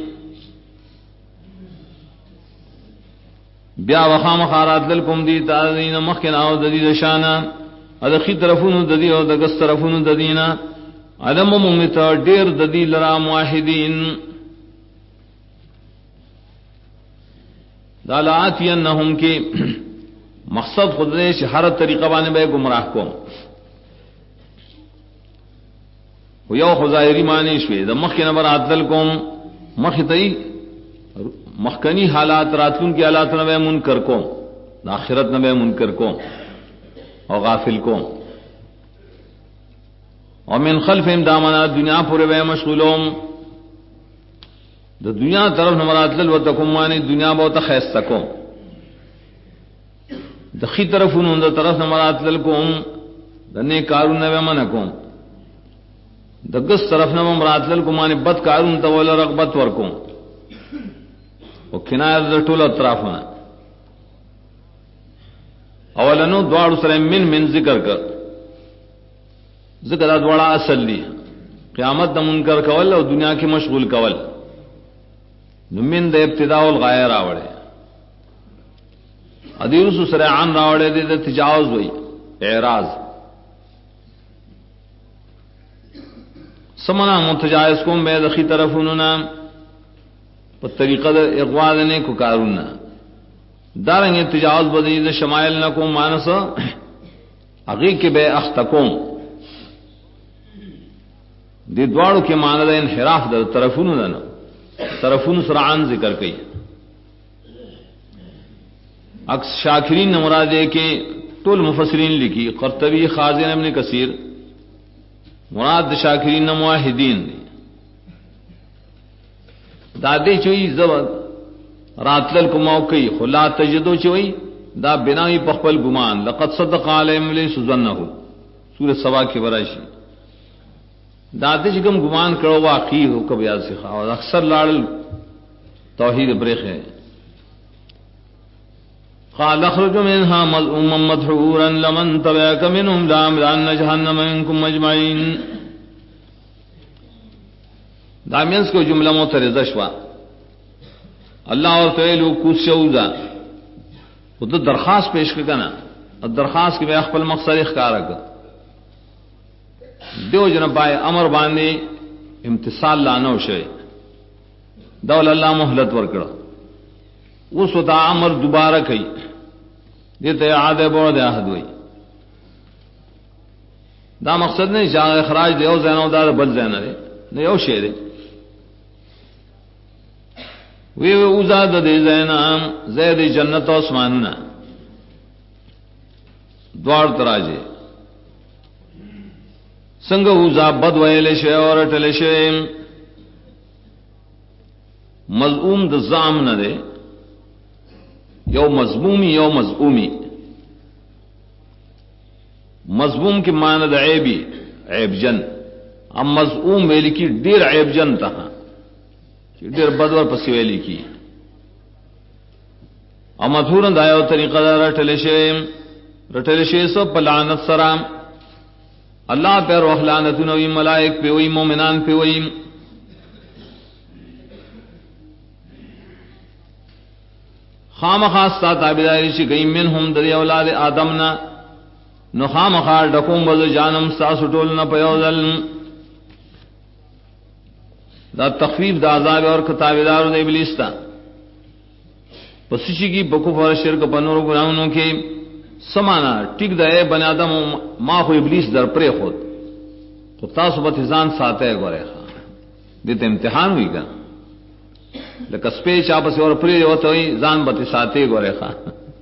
بیا وخام خارات للکم دی تازین مخکن آو ددی دشانا ادخی طرفون ددی او دگس طرفون ددینا عدم ممتا دیر ددی لرا معاہدین دالاتینہم کی مقصد خود دے ہر طریقہ بانے بے گمراہ کو یو خظاہری معنی شوی دا مخی نبر عدل کوم مخی تئی مخکنی حالات راتون کی حالات نبے منکر کو آخرت نبے منکر کو اور غافل کو اور من خلفہم دامنا دنیا پورے بے مشغولوم دا دنیا طرف نمرات للوتکم معنی دنیا بہت خیست کو دخی طرف انہوں دا طرف نمرات للکم دنے کارون نبے منکم دگس طرف نمرات للکم معنی بد کارون تول رغبت ورکم و کنایت در طول اطرافنا اولنو دوار سر من ذکر کر ذکر دوڑا اصل لی قیامت دا منکر کول اور دنیا کی مشغول کول من دا ابتداء والغاية راوڑے ادیرسو سرعان راوڑے دے دا تجاوز ہوئی اعراض سمنا متجاوز کم بے دخی طرف انہوں پر طریقہ دا اغوا دنے کو کارونا دارنگ تجاوز بدید شمائل نکو مانسا اغی کے بے اختکوم دی دوارو کے مانا دا انحراف دا طرفون دا نا طرفون سرعان ذکر کئی اکس شاکرین نمرادے کے طول مفسرین لکھی قرطبی خازن ابن کثیر مراد شاکرین نمواحدین دی دادے چوئی زبر راتلل کو موقعی خلا تجدو چوئی دا بنائی پخپل گمان لقد صدق علیہم لیس ظنہو سورۃ سبا کے برائشی دادے چکم گمان کرو واقعی ہو کب یاد سے خواہ اکثر لاڑل توحید بریخ ہے قال اخرج منها مذءوما مدحورا لمن تبعك منهم لأملأن جهنم منكم اجمعين دامینس کو جملہ معترضہ شوا اللہ اور تعالی کو شوزا خود درخواست پیش کرنا درخواست کے بے اخپل مقصد اختیار کر دیو جناب امر باندې امتثال لانو شے دول اللہ مہلت ورکڑا اس وتا امر دوبارہ کئی دیتے عادے بعد عہد ہوئی دا مقصد نہیں جا اخراج دیو زینو دار بل زینا دے نیو شے دے وی اوزاد دے زینا زید جنت و اسماننا دوار تراجے سنگ اوزا بد ویلے شے اور اٹلے شے مذعوم د زام نہ دے یو مذمومی یو مذعومی مذموم کی معنی د عیبی عیب جن ام مذعوم ویلی کی دیر عیب جن تھا دیر بدور پسی ویلی کی ام مدھورن دایو طریقہ دا رٹلے شے سب پلانت سرام اللہ پہ روح لعنت نوی ملائک پہ وئی مومنان پہ وئی خام خاص تا تابداری چی گئی منہم دری اولاد آدمنا نو خام خار ڈکوم بز جانم ساسو ٹولنا پیوزل دا تخفیف دا عذاب اور کتابدارو دا ابلیس تا پسیچی کی بکفر شرک پنور گناہوں کے سمانا ٹک دا اے بن آدم ما خو ابلیس در پرے خود تو تاسو بتزان ساتے گورے خواہ دیتا امتحان ہوئی گا لیکن سپیچ آپس اور پری ہوتا ہوئی زان بتی ساتے گورے خواہ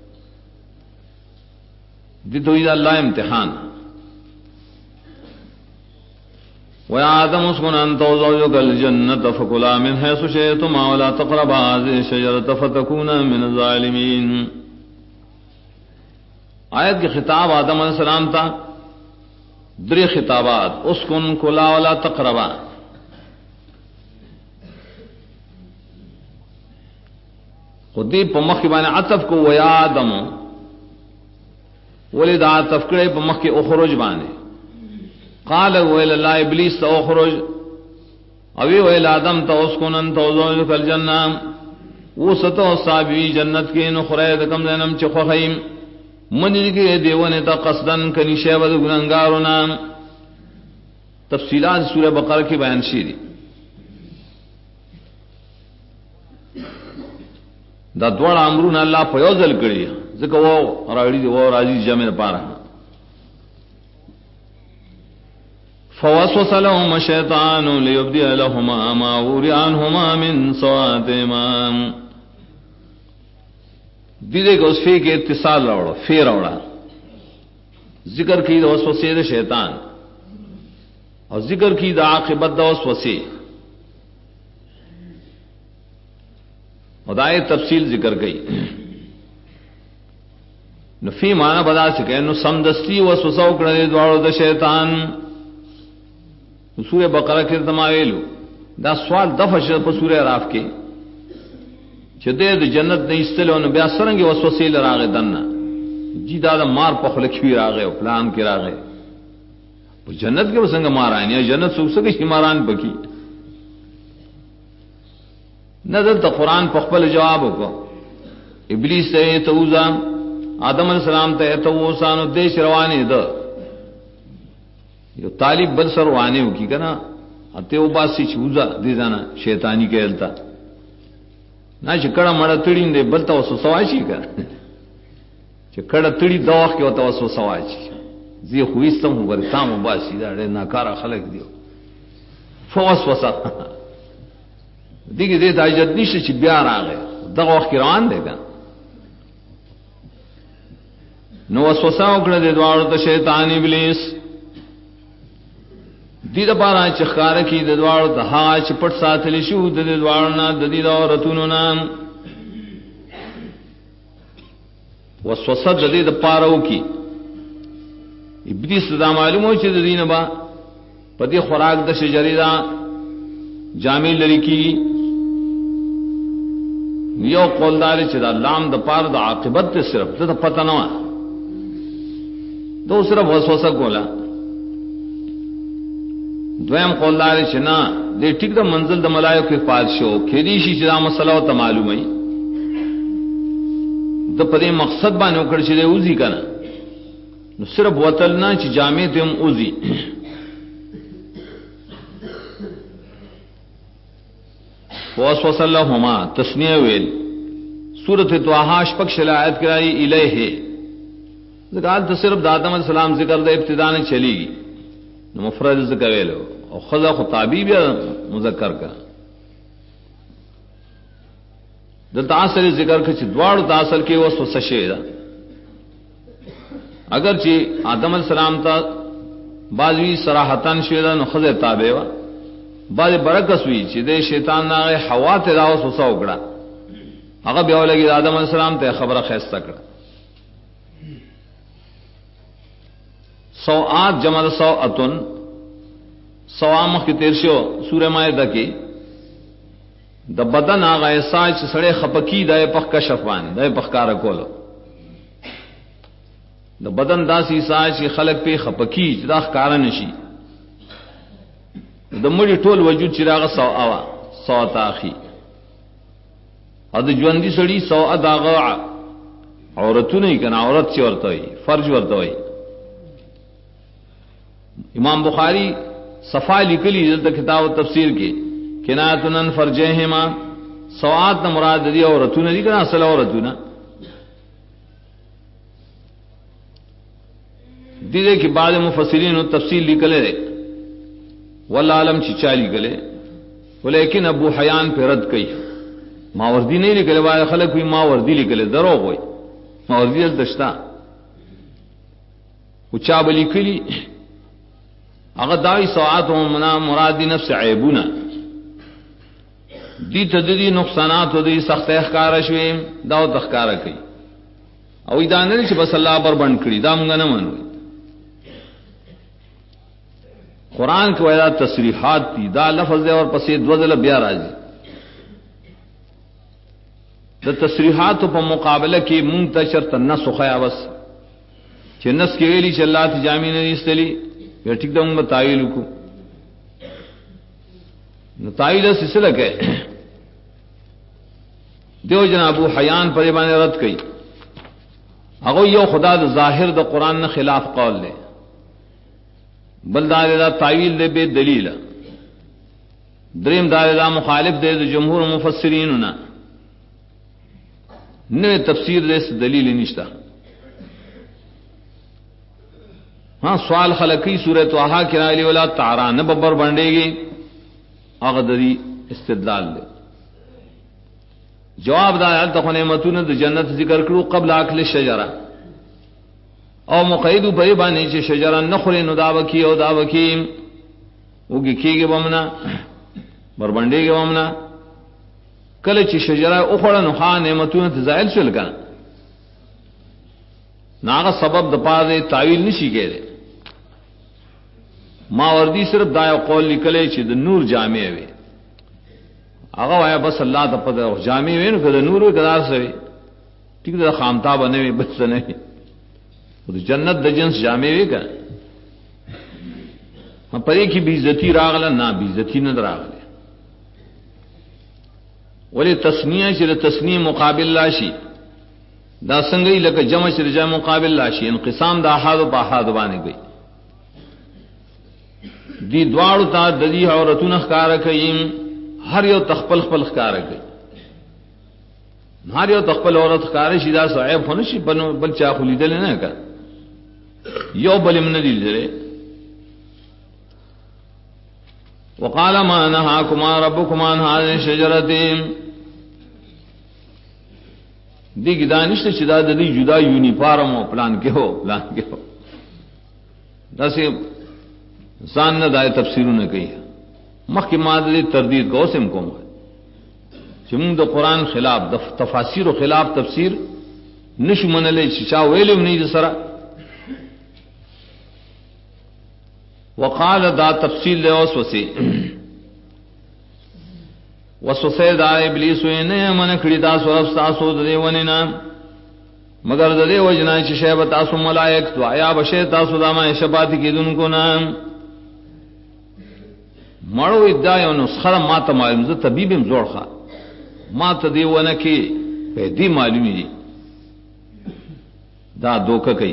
دیتا ہوئی دا اللہ امتحان وَيَا آدَمُ اسْكُنْ أَنْتَ وَزَوْجُكَ الْجَنَّةَ فَكُلَا مِنْ حَيْثُ شِئْتُمَا وَلَا تَقْرَبَا هَٰذِهِ الشَّجَرَةَ فَتَكُونَا مِنَ الظَّالِمِينَ آیت کے خطاب آدم علیہ السلام تھا دری خطابات اسکن کلا ولا تقربا خودی په مخ باندې عطف کو و یا آدم ولید عطف کړي په مخ کې اخرج باندې قال ویل الله ابلیس ته اخرج او ویل آدم ته اسكن انت وزوجك الجنه وسطو صابی جنت کې نو خره د کم دینم چې خوخیم منی کې دیونه ته قصدن کني شی ود ګننګارونه تفصیلات سورہ بقرہ کی بیان شیری دا دوړ امرونه الله په یو ځل کړی ځکه و راړي دی و راځي جمع لپاره فوسوس لهم الشیطان ليبدي لهما ما وري عنهما من سوءاتهما دې کو اس فی کے اتصال راوړو فی راوړا ذکر کی د وسوسې د شیطان اور ذکر کی دا عاقبت دا وسوسے خدائے تفصیل ذکر گئی نفی معنی بدا سکے نو سمدستی وسوسہ کړه دوړو د شیطان سورہ بقرہ کې تمایلو دا سوال دفع په سورہ اعراف کې چې د جنت نه استلو نو بیا سرنګ وسوسې لراغه دنه جی دا مار په خلک وی راغه او پلان کې راغه جنت کے وسنگ ماران یا جنت سوک سکے شماران بکی نظر تا قرآن پخبل جواب کو ابلیس تے توزا آدم علیہ السلام تے توسانو دیش روانی دا یو طالب بل سر روانی ہو کی کنا اتے او باسی چوزا دی زانا شیطانی کہلتا نا چکڑا مڑا تڑین دے بلتا وسو سواشی کر چکڑا تڑی دواخ کے ہوتا وسو سواشی زی خویستم ہوں ورتام باسی دا ډېر ناکارا خلق دیو فوسوسه دیگه دې تاجد نشته چې بیا راغی دغه وخت روان دی کا نو وسوسه وکړه د دوړو ته شیطان ابلیس دې د پاره چې خار کی د دوړو ته ها چې پټ ساتل شو د دوړو نه د دې اورتونو نام وسوسه د دې د پاره وکي ابلیس دا معلومو چې د دینه با پدې خوراک د شجرې دا جامع لري کی یو قولدار چې دا لام د پاره د عاقبت ته صرف ته پته نه و تو صرف وسوسه کولا دویم قولدار چې نه دې ټیک د منزل د ملائکه پات شو کېدی شي چې دا مسله او ته معلومه وي د پدې مقصد باندې وکړ چې دې وځي کنه نو صرف وتلنا چې جامع تم اوزی وسوس اللهما تسنیه ویل سورۃ طه شپږ آیت کرائی الیہ ذکر ته صرف د آدم علیہ السلام ذکر د ابتدا نه چلیږي نو مفرد ذکر ویلو او خذا خطابی بیا مذکر کا دلته اصل ذکر کې چې دواړو د اصل کې وسوسه شي اگرچہ آدم علیہ السلام تا بعضوی صراحتاً شیدہ نو خضر تابع وا بعض برکس ہوئی چی دے شیطان ناغے حوا تے راو سوسا اکڑا اگر بیاو لگی آدم علیہ السلام تے خبر خیستہ کڑا سوآت جمع سوآتن سوامخ کی تیرشو سورہ مائدہ کی دا بدن آغا ایساج سڑے خپکی دائے پخ کشف بانی دائے پخ کارکولو د بدن داسې ساج چې خلق په خپکی چې دا ښکارا نشي د مړي ټول وجود چې راغه سو اوا سو تاخي او د ژوندۍ سړي سو اداغه عورتونه یې کنه عورت چې ورته وي فرج ورته وي امام بخاری صفا لیکلی د کتاب تفسیر کې کنایتن فرجهما سوات مراد دي عورتونه دي کنه اصل عورتونه دیدے کہ بعض مفسرین و تفصیل لکلے واللہ عالم چالی گلے ولیکن ابو حیان پہ رد کئی ماوردی نہیں لکلے بعض خلق ہوئی ماوردی لکلے دروغ ہوئی ماوردی دشتا وچاب لکلی اگر داوی سوات و منا مرادی نفس عیبونا دی تدری نقصانات و دی سخت اخکار شویم داو تخکار کئی او ادانل چھ بس اللہ پر بند کری دا منگا نمانوی قرآن کی وجہ تصریحات تھی دا لفظ دے اور پسی دوزل بیا راجی د تصریحات په مقابله کې مونږ ته شرط نص خیا بس چې نص کې ویلي چې الله ته جامع نه استلی یا ټیک دا موږ تعویل کو نو تعویل سلسله کې دیو جن ابو حیان پر باندې رد کړي هغه یو خدا د ظاهر د قران نه خلاف قول له بل دا تعویل دې به دلیل دریم دا مخالف دې د جمهور مفسرین نه نو تفسیر دې دلیل نشته ہاں سوال خلقی سورہ طه کې راځي ولا تعرا نه ببر باندېږي هغه دې استدلال دې جواب دا الته نعمتونه د جنت ذکر کړو قبل اکل الشجره او مقید په باندې چې شجره نخوري نو دا وکي او دا وکي وګي کېږي بمنا بربندېږي بمنا کله چې شجره او خړه نو ها نعمتونه زائل شول کنه ناغه سبب د پاره تعویل نشي کېږي ما وردی صرف دا یو قول لیکلې چې د نور جامع وي هغه وایا بس الله ته په جامع وینو کله نور کدار سوي ټیک دا خامتا بنوي بس نه د جنت د جنس جامع وي کنه پرې کې بی عزتی راغله نه بی عزتی نه راغله ولی تسنیه چې د تسنیه مقابل راشي دا څنګه لکه جمع چې جمع مقابل راشي انقسام د احاد او احاد باندې کوي دی دواړو ته د دې عورتونو ښکارا کوي هر یو تخپل خپل ښکارا کوي هر یو تخپل عورت ښکارا شي دا صعيب خو نشي بل چا خو لیدل نه کا یو بل من دی لري وقال ما نهاكما ربكما عن هذه الشجره دیګ دانشته چې دا د دې جدا یونیفارم او پلان کې هو دا سه ځان نه دای تفسیرونه کوي مخکې ماده تردید کوسم کوم چې موږ د قران خلاف د تفاسیر او خلاف تفسیر نشو منلې چې چا ویلم نه سره وقال دا تفصیل له وسوسه دا ابلیس نه من کړی دا سورف تاسو د دیونه نه مگر د دې وجنا چې شیبه تاسو ملائک تو آیا بشه تاسو د ما شبات کیدونکو نه مړو ادعای نو سره ما ته معلوم زه طبيبم زوړخه ما ته دیونه کې په دې معلومی دي دا دوکه کوي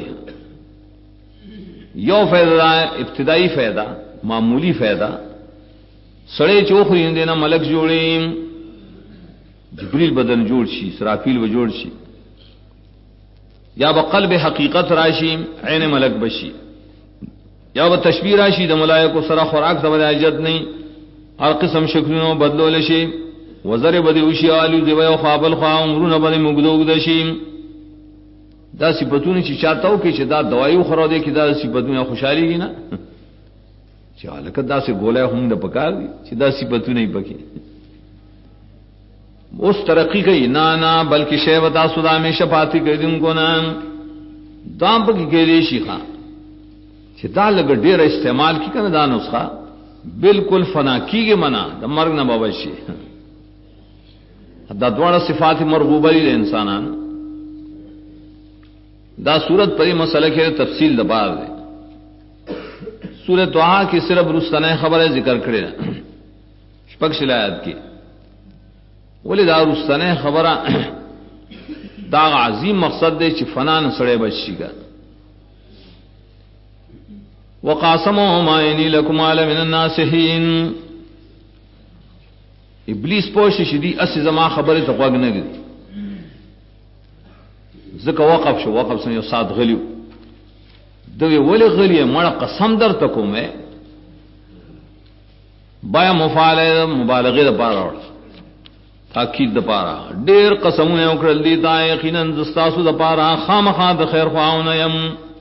یو فائدہ ابتدائی فائدہ معمولی فائدہ سڑے چوخری اندینا ملک جوڑیم جبریل بدن جوڑ شي اسرافیل و جوڑ شي یا بقلب حقیقت راشی عین ملک بشی یا بتشبیہ راشی د ملائکه سره خوراک سره اجازت نه هر قسم شکلونو بدلول شي وزر بدی وشي الو دی و خابل خوا عمرونه بدی مغدوګ دشي دا صفاتونه چې چاته کې چې دا دوايو خورو دي کې دا صفاتونه خوشاليږي نه چې الکه دا سه ګولای هم د پکار دي چې دا صفاتونه یې پکې اوس ترقی کوي نه بلکې شی وتا سودا می شفاعتي کوي نه دا پکې کېږي شي ښا چې دا لګ ډېر استعمال کی کنه دا نسخه بالکل فنا کیږي منا د مرګ نه بوشي دا دواړه صفات مرغوبه دي انسانان دا صورت پر مسئلہ کے تفصیل دبار دے سورۃ طه کی صرف رستنه خبره ذکر کړي شپږ شلایات کی ولې دا رستنه خبره دا عظیم مقصد دی چې فنا نه سړې بشي کا وقاسمهما اني لكم على من الناصحين ابلیس پوښ شدي اس زما خبره ته وګ نه کړي زکه وقف شو وقف سن یو سات غلیو دوی ولی غلی مړه قسم در تکومه بیا مفاعله مبالغه د پاره اور تاکید د پاره ډیر قسمونه وکړل دي دا یقینا زستاسو د پاره خامخا د خیر خواونه يم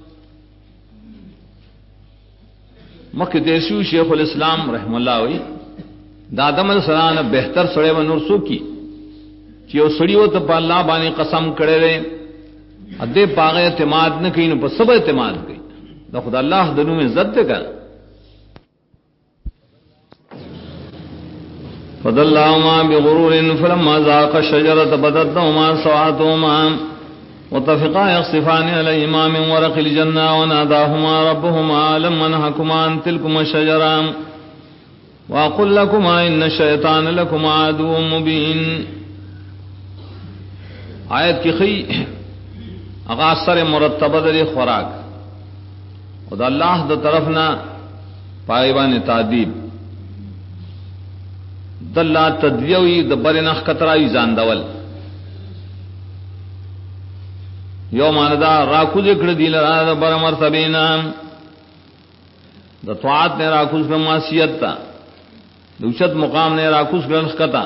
مکه د شیخ الاسلام رحم الله وی د آدم السلام بهتر سره و نور سو کی چې یو سړی وته په الله باندې قسم کړي اده پاغه اعتماد نه کین په سبا اعتماد کوي دا خدای الله د نوم عزت ده کړ فدلاهما بغرور فلما ذاقا الشجرة بدت لهما سوآتهما وطفقا يخصفان عليهما من ورق الجنة وناداهما ربهما ألم أنهكما عن تلكما الشجرة وأقل لكما إن الشيطان لكما عدو مبين. آیت کی خی اغاثر مرتبہ در خوراک خدا اللہ دا طرفنا پائیوان تعدیب دلہ تدویوی دبر نخ کتراوی زاندول یومان دا راکوز اکڑ دیل را دبر مرتبینا دا طاعت نے راکوز پر معصیت تا دوچت مقام نے راکوز پر نخ کتا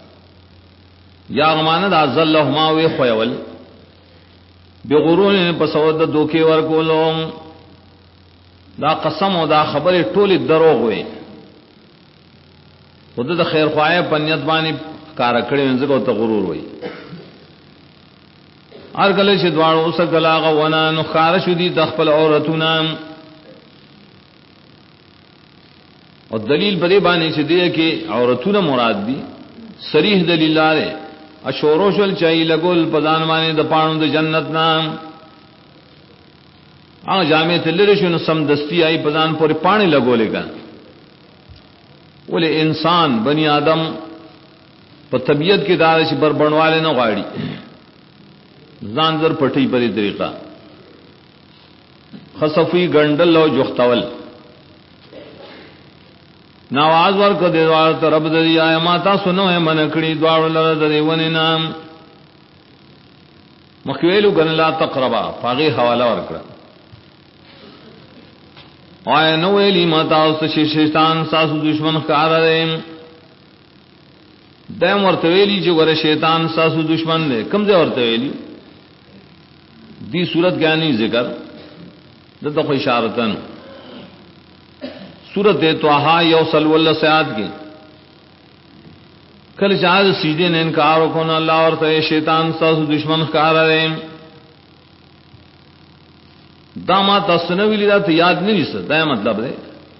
یا غمان دا ظلہما وی خویول بغرون پسود دوکے ورکولو دا قسم و دا خبر ټول دروغ وي خود دا خیر خواہ پنیت بانی کارا کڑی انزکو تا غرور وي ہر کله چې دواړو اوسه کلاغه ونه نو خارش دي تخپل عورتونه او دلیل بری باندې چې دی کې عورتونه مراد دي صریح دلیل لاره اشوروشل چای لګول پدان باندې د پانو د جنت نام هغه جامع تلری شنو سم دستی آئی پدان پورې پانی لګولې کا ولې انسان بنی آدم په طبیعت کې دار چې بربنواله نه غاړي ځان در پټي پرې طریقہ خصفی ګندل او جوختول نواز ورکو دیوار تا رب دی آیا ماتا سنو ہے منکڑی دوار لرد دیونی نام مخویلو گن لا تقربا فاغی حوالہ ورکڑا آیا نویلی ماتا اس شیطان ساسو دشمن خارا دیم دیم ورطویلی جو گر شیطان ساسو دشمن دے کم دے ورطویلی دی صورت گانی ذکر دتا خوی اشارتن سورت توحا یوسل واللہ سیاد کی کل چاہد سیدے نے انکار کن اللہ اور تے شیطان ساسو دشمن کار رہے داما تصنوی لیدہ تو یاد نہیں سا دا مطلب دے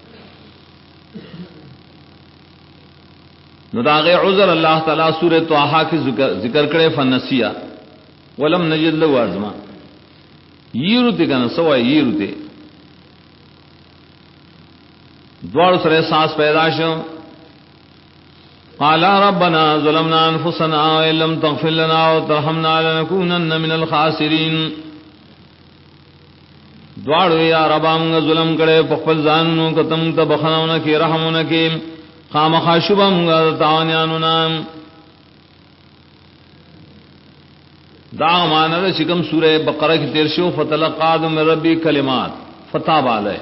نداغ عذر اللہ تعالیٰ سورت توحا کی ذکر کرے فنسیہ ولم نجد لو ازما یہ تے کنا سوائے یہ تے دوار سر احساس پیدا شو قالا ربنا ظلمنا انفسنا وان لم تغفر لنا وترحمنا لنكونن من الخاسرین دوار یا رب ہم ظلم کرے پخپل ځانونو کتم ته بخناونه کې رحمونه کې خامخا شوبم تاوانیانو نام دا معنی ده چې کوم سورہ بقرہ کې تیر شو فتلقى آدم من ربی کلمات فتاب علیہ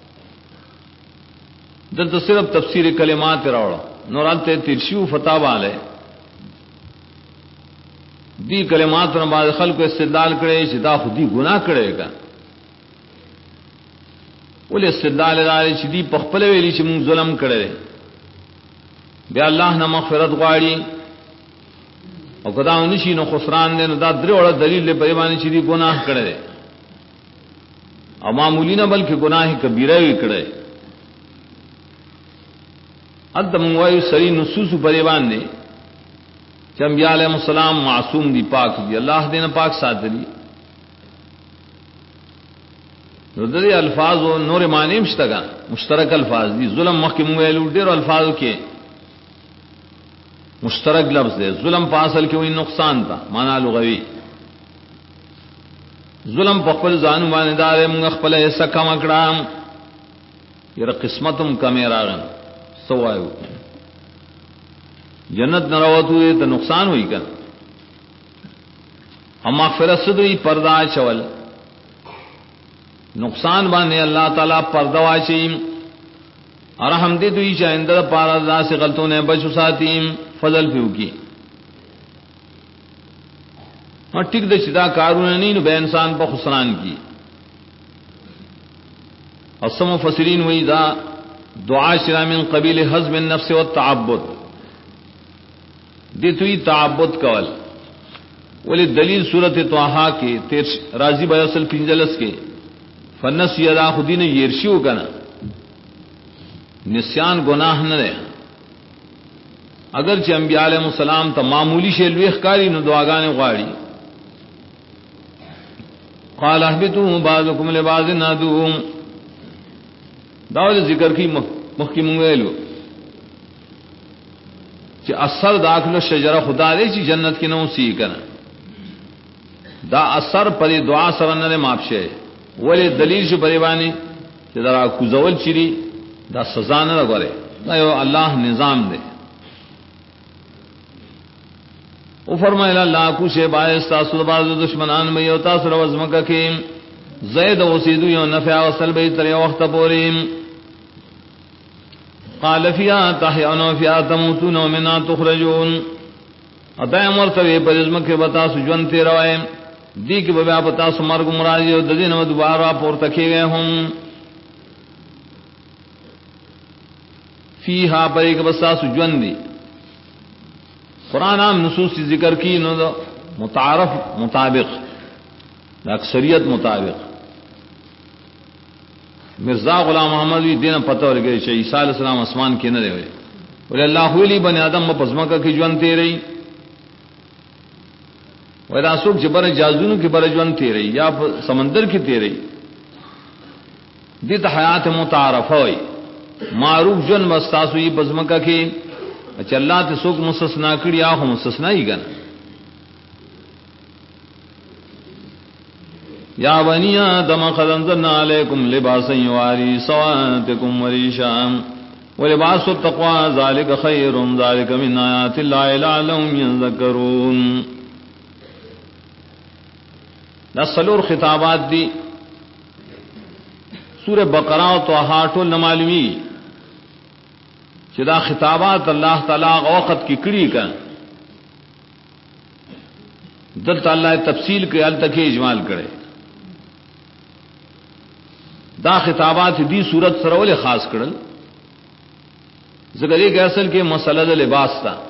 دلتا صرف تفسیر کلمات راوڑا نورانتے ترشیو فتاب علیہ دی کلمات نے بعض خلق استدلال کرے دا خودی گناہ کرے گا ولی استدلال دارے دی پخپل ویلی چھ من ظلم کرے بیا اللہ نہ مغفرت غواړي او کدا ونشي نو خسران دے نو دا درې وړ دلیل له پیمانه چھ دی گناہ کرے او معمولی نہ بلکہ گناہ کبیرہ وی کرے ادم وایو سری نصوص پریوان نے کہ انبیاء علیہ السلام معصوم دی پاک دی اللہ دین پاک ساتری ردی الفاظ و نور معنی مشتگا مشترک الفاظ دی ظلم محکم ویلو ډیر الفاظ کې مشترک لفظ ہے ظلم پاسل کې وی نقصان تا معنا لغوی ظلم په خپل ځان باندې دار موږ خپل حصہ کم کړم یره قسمتم کمه راغن سوایو جنت نراوتو دے تو نقصان ہوئی کن اما فرسدوی پردہ چول نقصان بانے اللہ تعالیٰ پردہ چیم اور ہم دے دوی چاہندر پارا دا سے غلطوں نے بچو ساتیم فضل پیو کی اور ٹک دے چدا کارون نہیں نو بے انسان پا خسران کی اور سم فسرین ہوئی دا دعا شرا من قبیل حزم النفس والتعبد دیتوی تعبد کول ولی دلیل صورت توحا کے تیر راضی بیاسل پنجلس کے فنس یدا خودی نے یرشیو کنا نسیان گناہ نہ رہے اگرچہ انبیاء علیہ السلام ته معمولی شی لوی ښکاری نو دعاګانې غواړي. قال اهبطوا بعضكم لبعض عدو، دا ذکر کی مخکې مونږ ویلو چې اثر داخله شجره خدا دې چې جنت کې نو سی کنه، دا اثر پر دعا سره نه معاف شي. ولی دلیل شو پرې باندې چې دا کوزول چری دا سزا نه لګره، دا یو الله نظام دی. او فرمایله الله کو شی باعث تاسو بعض دشمنان مې یو تاسو روزمکه کې زید اوسیدو یو نفع او سلبې تر یو وخت پورې. قال فيها تحيون وفيها تموتون ومنها تخرجون. اته مرتبه پرزمکه بتا سجون تیروي دی کې بیا پتا سمر گمراهي او د دې نو دوباره پورته کېږي هم. فيها پر یک بسا سجون دی. قرآن عام نصوص کی ذکر کی نو متعارف مطابق اکثریت مطابق. مرزا غلام محمد بھی دین پتہ اور گئے کہ عیسیٰ علیہ السلام اسمان کے نہ رہے بولے اللہ ولی بنی آدم پزماکا کی جوان تے رہی ویدا سوک جبر جازونو کی بر جوان تے رہی یا سمندر کی تے رہی دیت حیات متعارف ہوئی معروف جن مستاسو یہ پزماکا کی اچھا اللہ تے سوک مستثنا کری آخو مستثنا ہی گنا. یا بنی آدم قد انزلنا علیکم لباسا یواری سواتکم وریشا ولباس التقوی ذالک خیر ذالک من آیات اللہ لعلہم یذکرون. دا سلور خطابات دی سورہ بقرہ و طہاٹ والنمالمی دا خطابات اللہ تعالیٰ وقت کی کڑی کا دل تعالیٰ تفصیل کے ال تک اجمال کرے. دا خطابات دی صورت سرول خاص کرل ذکر ایک اصل کے مسئلہ دا لباس تھا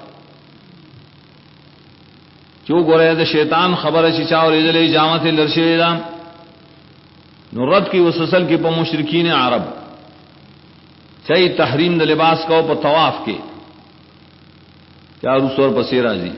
جو گورے دا شیطان خبر چچا اور ادھر جامت لرشے دا نرد کی اس اصل کے پا مشرکین عرب چاہیے تحریم دا لباس کا پا طواف کے کیا روس اور پسیرا جی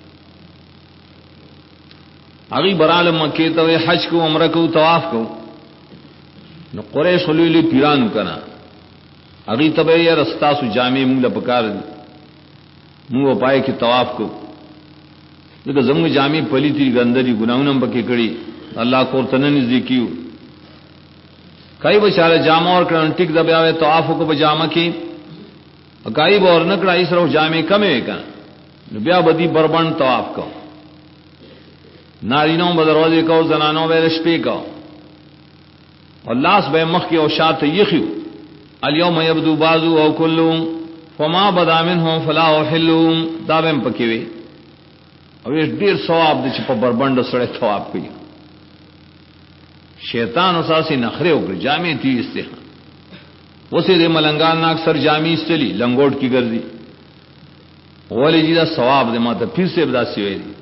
اگی برال مکے تو حج کو عمرہ کو طواف کو نو قریش خلیلی پیرانو کنا اگی تب یہ رستا سو جامع منگ لپکار منگ پائے کی طواف کو لیکن زمگ جامع پلی تھی گندری گناہوں پکے کڑی اللہ کو تنزی کیو کئی بچارے جامع اور کرن ٹک دبیاوے طواف کو بجامع کی کئی بور نکڑا اس رو جامع کمے کا بیا بدی بربن طواف کو نارینوں بدروازے کو زنانوں بے رشپے کو اور لاس بے مخ کی اوشات یخیو الیوم یبدو بازو او کلهم فما بدا منهم فلا احلهم دابم پکیوے اور یہ دیر ثواب دے چپ بربند سڑے ثواب کی شیطان اساسی نخرے ہو کر جامع تھی استحان وسے دے ملنگان ناک سر جامع استلی لنگوٹ کی گردی ولی جیدہ ثواب دے ماتا پھر سے بدا سوئے دی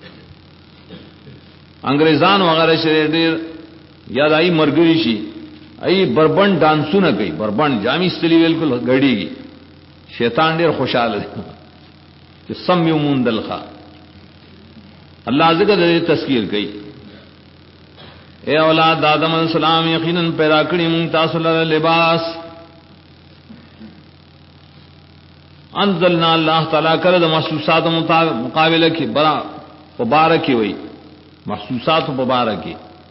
انگریزان وغیرہ شریر دیر یاد آئی مرگری شی آئی بربند ڈانسو نہ گئی بربند جامع استلی بالکل گھڑی گی شیطان دیر خوشحال دے کہ سم یومون دلخا اللہ ذکر دے تذکیر گئی اے اولاد آدم علیہ السلام یقیناً پیدا کری من تاسو لرا لباس انزلنا اللہ تعالیٰ کرد محسوسات مقابلہ کی برا مبارکی ہوئی محسوسات مبارکی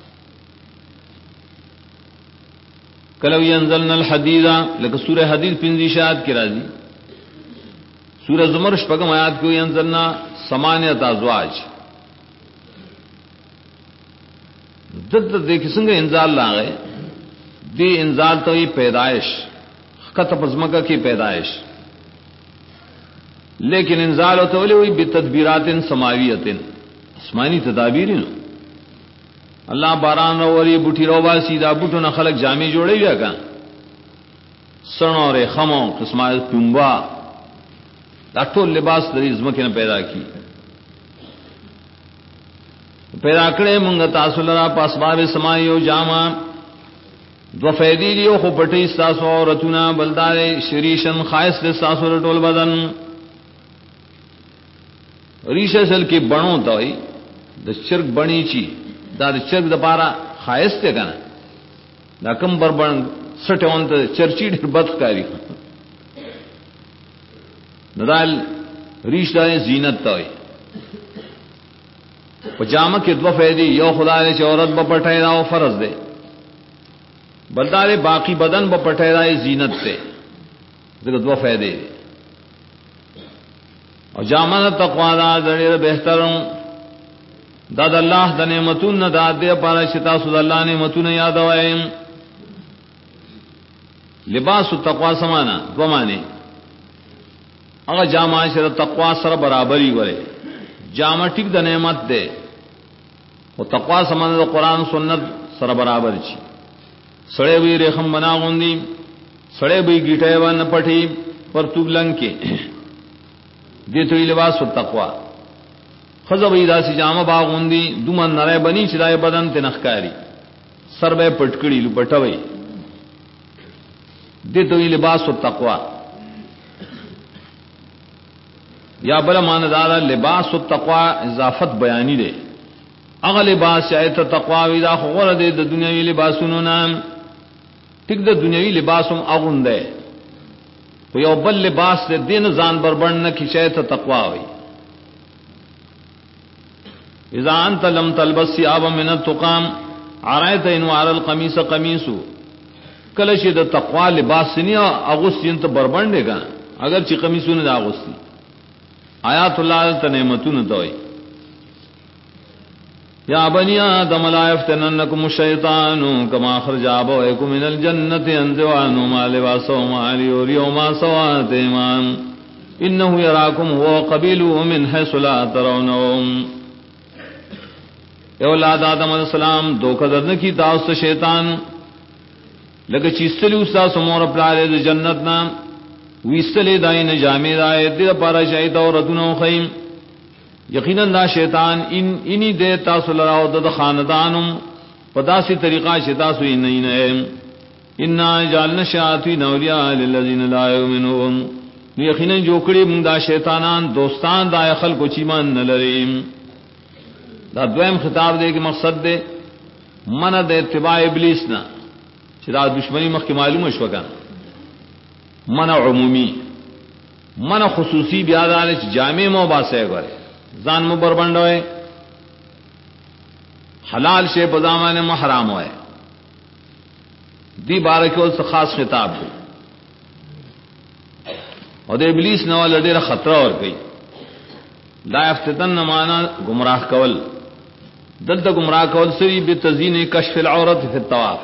کلوی انزلنا الحدیدہ لیکن سورہ حدید پنزی شاید کی راضی سورہ زمر شپگم آیات کی ہوئی انزلنا سمانیت ازواج دد دیکھ سنگ انزال لا گئے دی انزال تو یہ پیدائش خط پزمکہ کی پیدائش لیکن انزال ہوتے ہوئے ہوئی بتدبیرات سماویت آسمانی تدابیر اللہ باران روری بٹھی روبا سیدھا بٹو نہ خلق جامع جوڑے گیا کا سنوں رے خموں قسمہ پنبا لاٹھو لباس دری عظمت نے پیدا کی پیدا کرے منگا تاسو لرا پاسباب سمائی و جامع دو فیدی دیو خو پٹی ستاسو عورتنا بلدار شریشن خائص لستاسو لٹول بدن ریش اصل کی بنو تو دا شرک بنی چی دا شرک دا پارا خائص تے کنا دا کم بربن سٹے ہون تا چرچی ڈھر بد کاری ندال ریش دا زینت تو پجامہ کے دو فیدی یو خدا نے عورت بپٹے دا فرض دے بلدارے باقی بدن بپٹے دا زینت تے دو فائدے اور جامع تقوا دا دڑیر بہتروں داد اللہ دا نعمتون داد دے پارا شتا سود اللہ نعمتون یاد وائم لباس التقوا سمانا دو مانے اگر جامع شر تقوا سر برابری ورے جامع ٹک دا نعمت دے وہ تقوا سمانا دا قرآن سنت سر برابر چی سڑے بھی ریخم بنا گوندی سڑے بھی گیٹے ون پٹھی پر تگلنگ کے دے تو لباس التقوا خزب ایدا سی جامع باغوندی دومن نرے بنی چدائے بدن تے نخکاری سر بے پٹکڑی لپٹوئی دے تو لباس التقوا یا بلا مان دارا لباس التقوا اضافت بیانی دے اغا لباس چاہے تا تقوا ویدا خور دے دا دنیاوی لباسونو نام ٹک دا دنیاوی لباسم اغن دے تو یو بل لباس دے دین زان بربن کی چاہے تا تقوا ہوئی اذا انت لم تلبس ثيابا من التقام عريت انوار القميص قميصو کلش د تقوا لباس نی اغوستین ته بربند گا اگر چی قمیصونه دا اغوستی آیات الله ته نعمتونه دوی یا بنی آدم لا یفتننکم الشیطان کما خرج ابویکم من الجنة انزوانوا ما لباسهما ليريهما سواتهما انه يراكم هو قبيله من حيث لا ترونهم اے اولاد آدم علیہ السلام دھوکہ درن کی تاست شیطان لگا چیستلی استا سمور پلارے دو جنت نام ویستلی دائن جامع دائے دیر پارا شاید اور ردنو خیم یقیناً دا شیطان انہی دے تاسو لراؤ دا خاندانم پدا سی طریقہ شتاسو انہی نئیم انا جالنا شیاطین اولیاء للذین لا یؤمنون یقیناً جوکڑی من دا شیطانان دوستان دا خلق و چیمان نلریم دا دویم خطاب دے کہ مقصد دے منع دے اتباع ابلیس نہ چرا دشمنی مخ کی معلوم شوکا منع عمومی منع خصوصی بیادار جامع مو باسے گرے زان مو بربند ہوئے حلال شے بزامان میں حرام ہوئے دی بارکول سے خاص خطاب دے اور دے ابلیس نہ والا دیر خطرہ اور گئی لا یفتتن مانا گمراہ کول دلتا گمراہ کول سری بتزین کشف العورت فی الطواف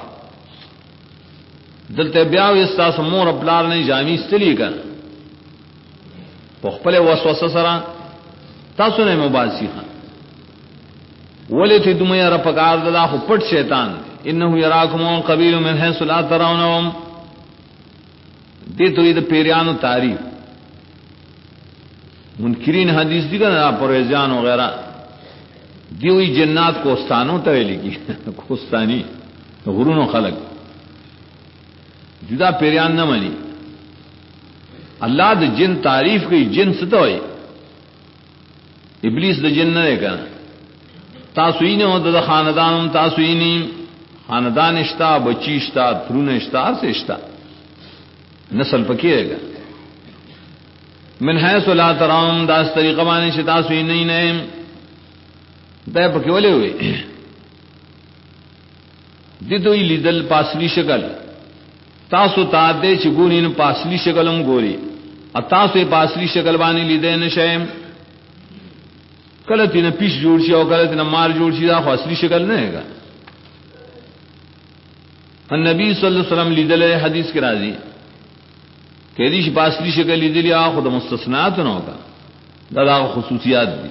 دلتا بیاو استاس مور اپلار نے جامی استلی کن پخپل وسوسہ سرا تاسو نے مباسی خان ولی تی دمیا رپکار دلا خو پٹ شیطان انہو یراکم قبیل من حیث لا ترونہم دی تو یہ پیریانو تعریف منکرین حدیث دی کنا پرویزیان وغیرہ دیوئی جنات کوستانوں تولی کی کوستانی غرون و خلق جدا پیریان نہ منی اللہ د جن تعریف کی جن ستوئی ابلیس د جن نہ کنا تاسوین ہو د خاندان تاسوینی خاندان اشتا بچی اشتا ترون اشتا سے اشتا نسل پکیے گا من حیث لا ترون داس طریقہ مانے شتا سوئی نہیں نئے دے پکے والے ہوئے دیدوئی لیدل پاسلی شکل تاسو تا دے چگونی ن پاسلی شکلم گوری اتاسو پاسلی شکل بانی لیدے نشیم کلتی نہ پیش جوڑ شی اور کلتی نہ مار جوڑ شی دا اصلی شکل نہیں ہے گا النبی صلی اللہ علیہ وسلم لیدل حدیث کے راضی کہدیش پاسلی شکل لیدلی آ خود مستثنات نہ ہوگا دا خصوصیات دی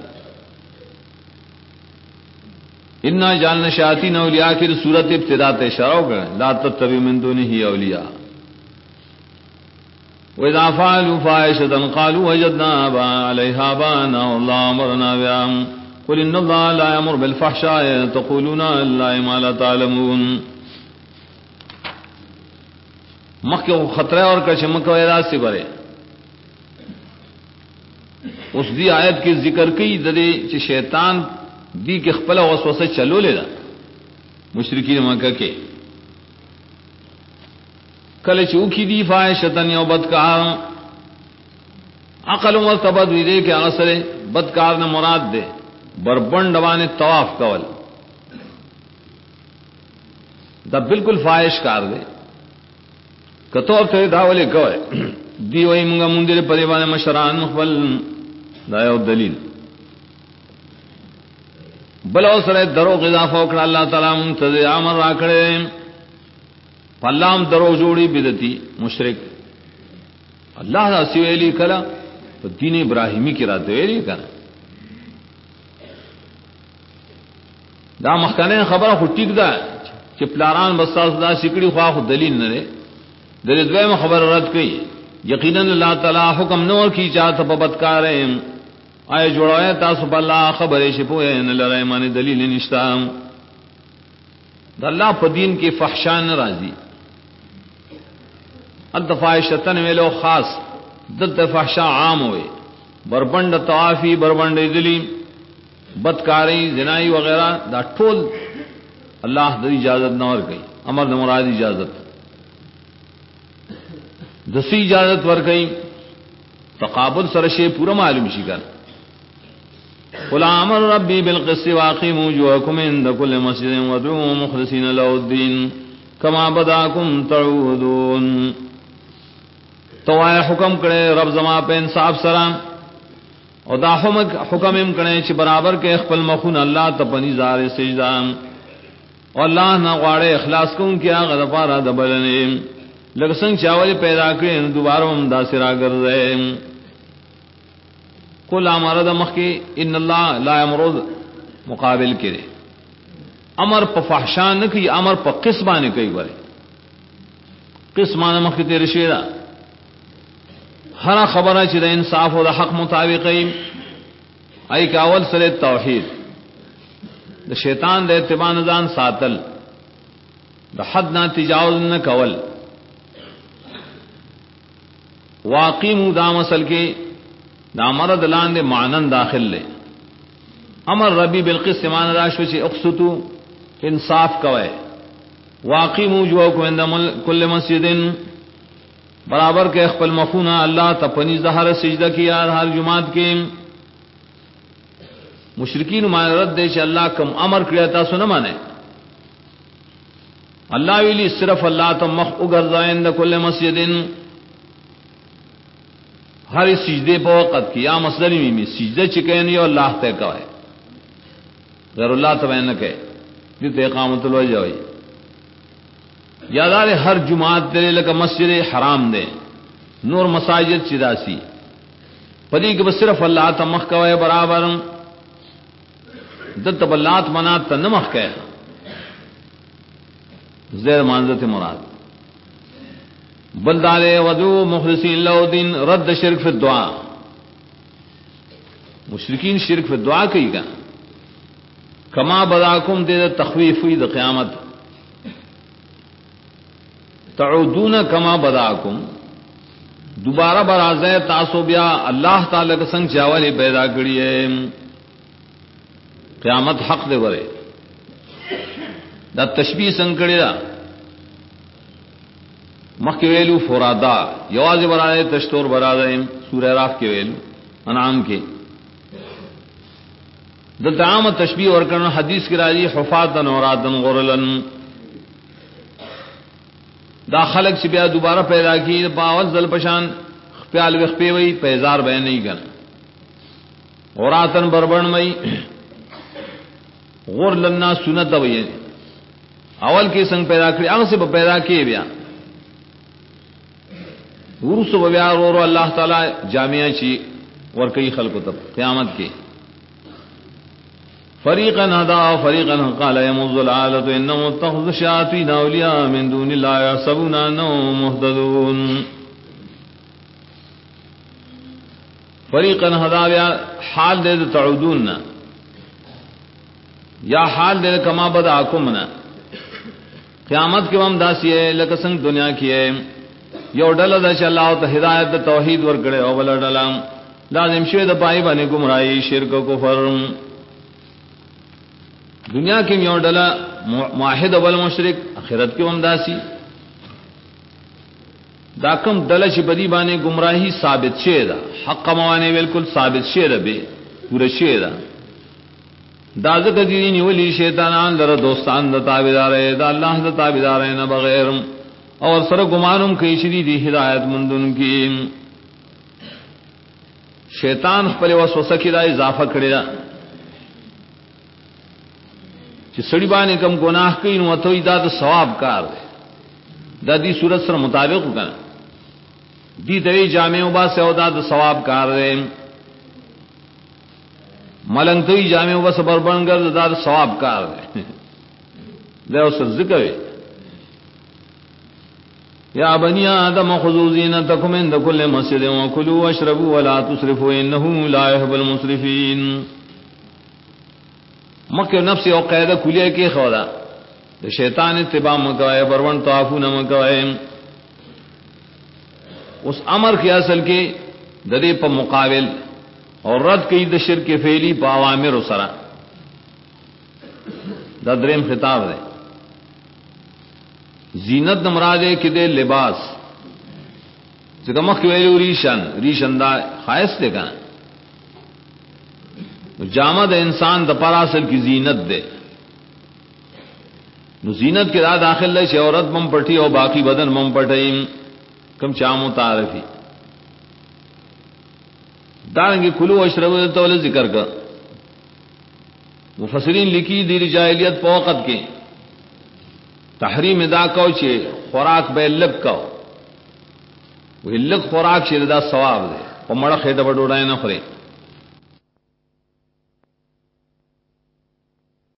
انا جالنا شیاطین اولیاء کی صورت ابتدا تے اشارہ کر لا تتبعوا من دونه اولیاء واذا فعلوا فاحشة قالوا وجدنا آباءنا عليها آباءنا والله امرنا بها قل ان الله لا يأمر بالفحشاء تقولون على الله ما لا تعلمون مکہ خطرہ اور کا چمک ویرا سے برے اس دی آیت کی ذکر کی ددے چ شیطان دی کے خپل وسوسه چلو لیدا مشرکین مکہ کے کل چوکی دی فاحشتن یو بدکار عقل مرتبط وی دے کہ اثر بدکار نہ مراد دے بربند بانے طواف کول دا بالکل فاحش کار دے کتور تے داولے کوئے دی وئی منگا مندر پریوانے مشران مخبل دا یو دلیل بلو سرے دروغ اضافہ اکڑا اللہ تعالیٰ منتظر عمر راکڑے پلام دروغ جوڑی بدتی مشرک اللہ دا سویلی کلا تو دین ابراہیمی کی رات ویلی کنا دا مخکنے خبر خود ٹک دا کہ پلاران بستاس دا سکڑی خواہ خود دلیل نہ دے دل دویم خبر رد کی یقیناً اللہ تعالیٰ حکم نور کی چاہتا پا بدکارے آئے جوڑوئے تاسو پا اللہ خبرے شپوئے نلرائے مانے دلیل نشتا دا اللہ پا دین کی فحشان رازی الدفاحشتن ویلو خاص دد فحشا عام ہوئے بربند طوافی بربند دلی بدکاری زنائی وغیرہ دا ٹھول اللہ دا اجازت نور گئی امر دا مراد اجازت دسی اجازت ور گئی تقابل سرشے پورا معلوم شکر قل امر ربی بالقسط واقیموا وجوهکم عند كل مسجد وادعوه مخلصین له الدین کما بداکم تعودون تو آئے حکم کرے رب زما پہ انصاف سلام اور دا حکم ام کرے چھ برابر کے خپل مخون اللہ تپنی زار سجدہ اور اللہ نہ غاڑے اخلاص کون کیا غدفارا دبلنے لگسنگ چاول پیدا کرے دوبارہ ہم دا سرا گردے کل امر دمخ کی ان اللہ لا امرض مقابل کرے امر پا فحشان نکی امر پا قسمانے کئی برے قسمان مخی تیر شیرہ ہر خبر ہے چھ انصاف و دا حق مطابق ای کہ اول سر توحید دا شیطان دے اتباع نظام ساتل دا حد نہ تجاوز نہ کول واقیم دا مسل کے دا مرد لان دے معنن داخل لے امر ربی بالقسط مان راشو چھ اقسطو انصاف کوئے واقیم وجوہکم عند کل مسجد برابر کے اخپل مخونہ اللہ تپنی ظہر سجدہ کیا ہر جماعت کے مشرکین مانے رد دے چھ اللہ کم امر کرتا سو نہ مانے اللہ ویلی صرف اللہ تم مخ اگرزائیں عند کل مسجد ہر سجدے پہ وقت کی یا مصدر میں سجدہ چکے نہیں اور اللہ تے کوئے غیر اللہ تبین نہ کہے دیتے اقامت الوجہ ہوئی یادار ہر جماعت دے لکا مسجد حرام دے نور مساجد چداسی پدی کہ بس صرف اللہ تمخ کوئے برابر دت بلات منات تنمخ کہے زیر مانزت مراد بلدارے ودو مخلصین لو دین رد شرک فی الدعا مشرکین شرک فی الدعا کئی گا کما بداکم دے تخویف ہوئی دا قیامت تعودون کما بداکم دوبارہ برازے تاسو بیا اللہ تعالی کا سنگ چاولی پیدا کری ہے قیامت حق دے ورے دا تشبیہ سنگ کری دا مخ کے ویلو فرادا یواز برادے تشتور برادے سورہ راف کے ویلو انعام کے دا دعام تشبیہ ورکرن حدیث کی راجی حفاظن ورادن غرلن دا خلق چھ بیا دوبارہ پیدا کی باول ذل پشان پیال وخپی وئی پیزار بے نہیں گن غراتن بربن مئی غور لنا سنت وئی اول کی سنگ پیدا کری اگ سے پیدا کیے بیا ورس و بیا رو اللہ تعالی جامعہ چی ورکی خلق تب قیامت کی فریقا هدى فریقا قال يمز العالة انهم اتخذوا الشياطين اولياء من دون الله يحسبون انهم مهتدون فریقا هدى حال دے تعودون یا حال دے کما بدعکم قیامت کے وم داسی ہے لکسنگ دنیا کی ہے یو ڈل دا چ اللہ تو ہدایت توحید ور کڑے او بل ڈلا لازم شوی د پای باندې گمراهی شرک او کفر. دنیا کې یو ډله موحد او مشرک، آخرت کې هم داسي. دا کوم ډله چې بدی باندې گمراهی ثابت شي دا حق موانه بالکل ثابت شي دا به پوره شي دا دا ځکه چې نیولې شیطانان لره دوستان د تابعدار دا الله د تابعدار نه بغیر او سره ګمانوم کوي چې دی هدایت مندون کې شیطان خپل وسوسه کې دا اضافه کړی دا چې سړي باندې کوم ګناه کوي نو ته دا د ثواب کار دی. دا دی صورت سره مطابق وکړه دی دوی جامع وبا سے او دا د ثواب کار دی. ملنګ دوی جامع وبا صبر بنګر دا د ثواب کار دی. دا اوس ذکر یا بنی آدم خذوا زینتکم عند کل مسجد وکلوا واشربوا ولا تسرفوا انه لا يحب المسرفین. مکه نفس او قاعده کلیه کې خورا د شیطان اتباع مکوائے برون طوافو نہ مکوائے. اس امر کے اصل کے ددے پر مقابل اور رد کی د شرک فعلی په اوامر سره دا دریم خطاب ہے. زینت مراد ہے کہ دے لباس ځکه مخ ویلو ریشن دا خاص دے کا جامه د انسان د پر اصل کی زینت دے. نو زینت کے راہ داخل لے عورت مم پٹی اور باقی بدن مم پٹئی کم چامو تعارفی دارنگی کلو اشرب تو ذکر کا مفسرین لکھی دیر جاہلیت پوقت کے تحریم ادا کو چھے خوراک بے لگ کو وہ لگ خوراک چھے دا ثواب دے اور مڑا خیدہ بڑوڑائے نہ خورے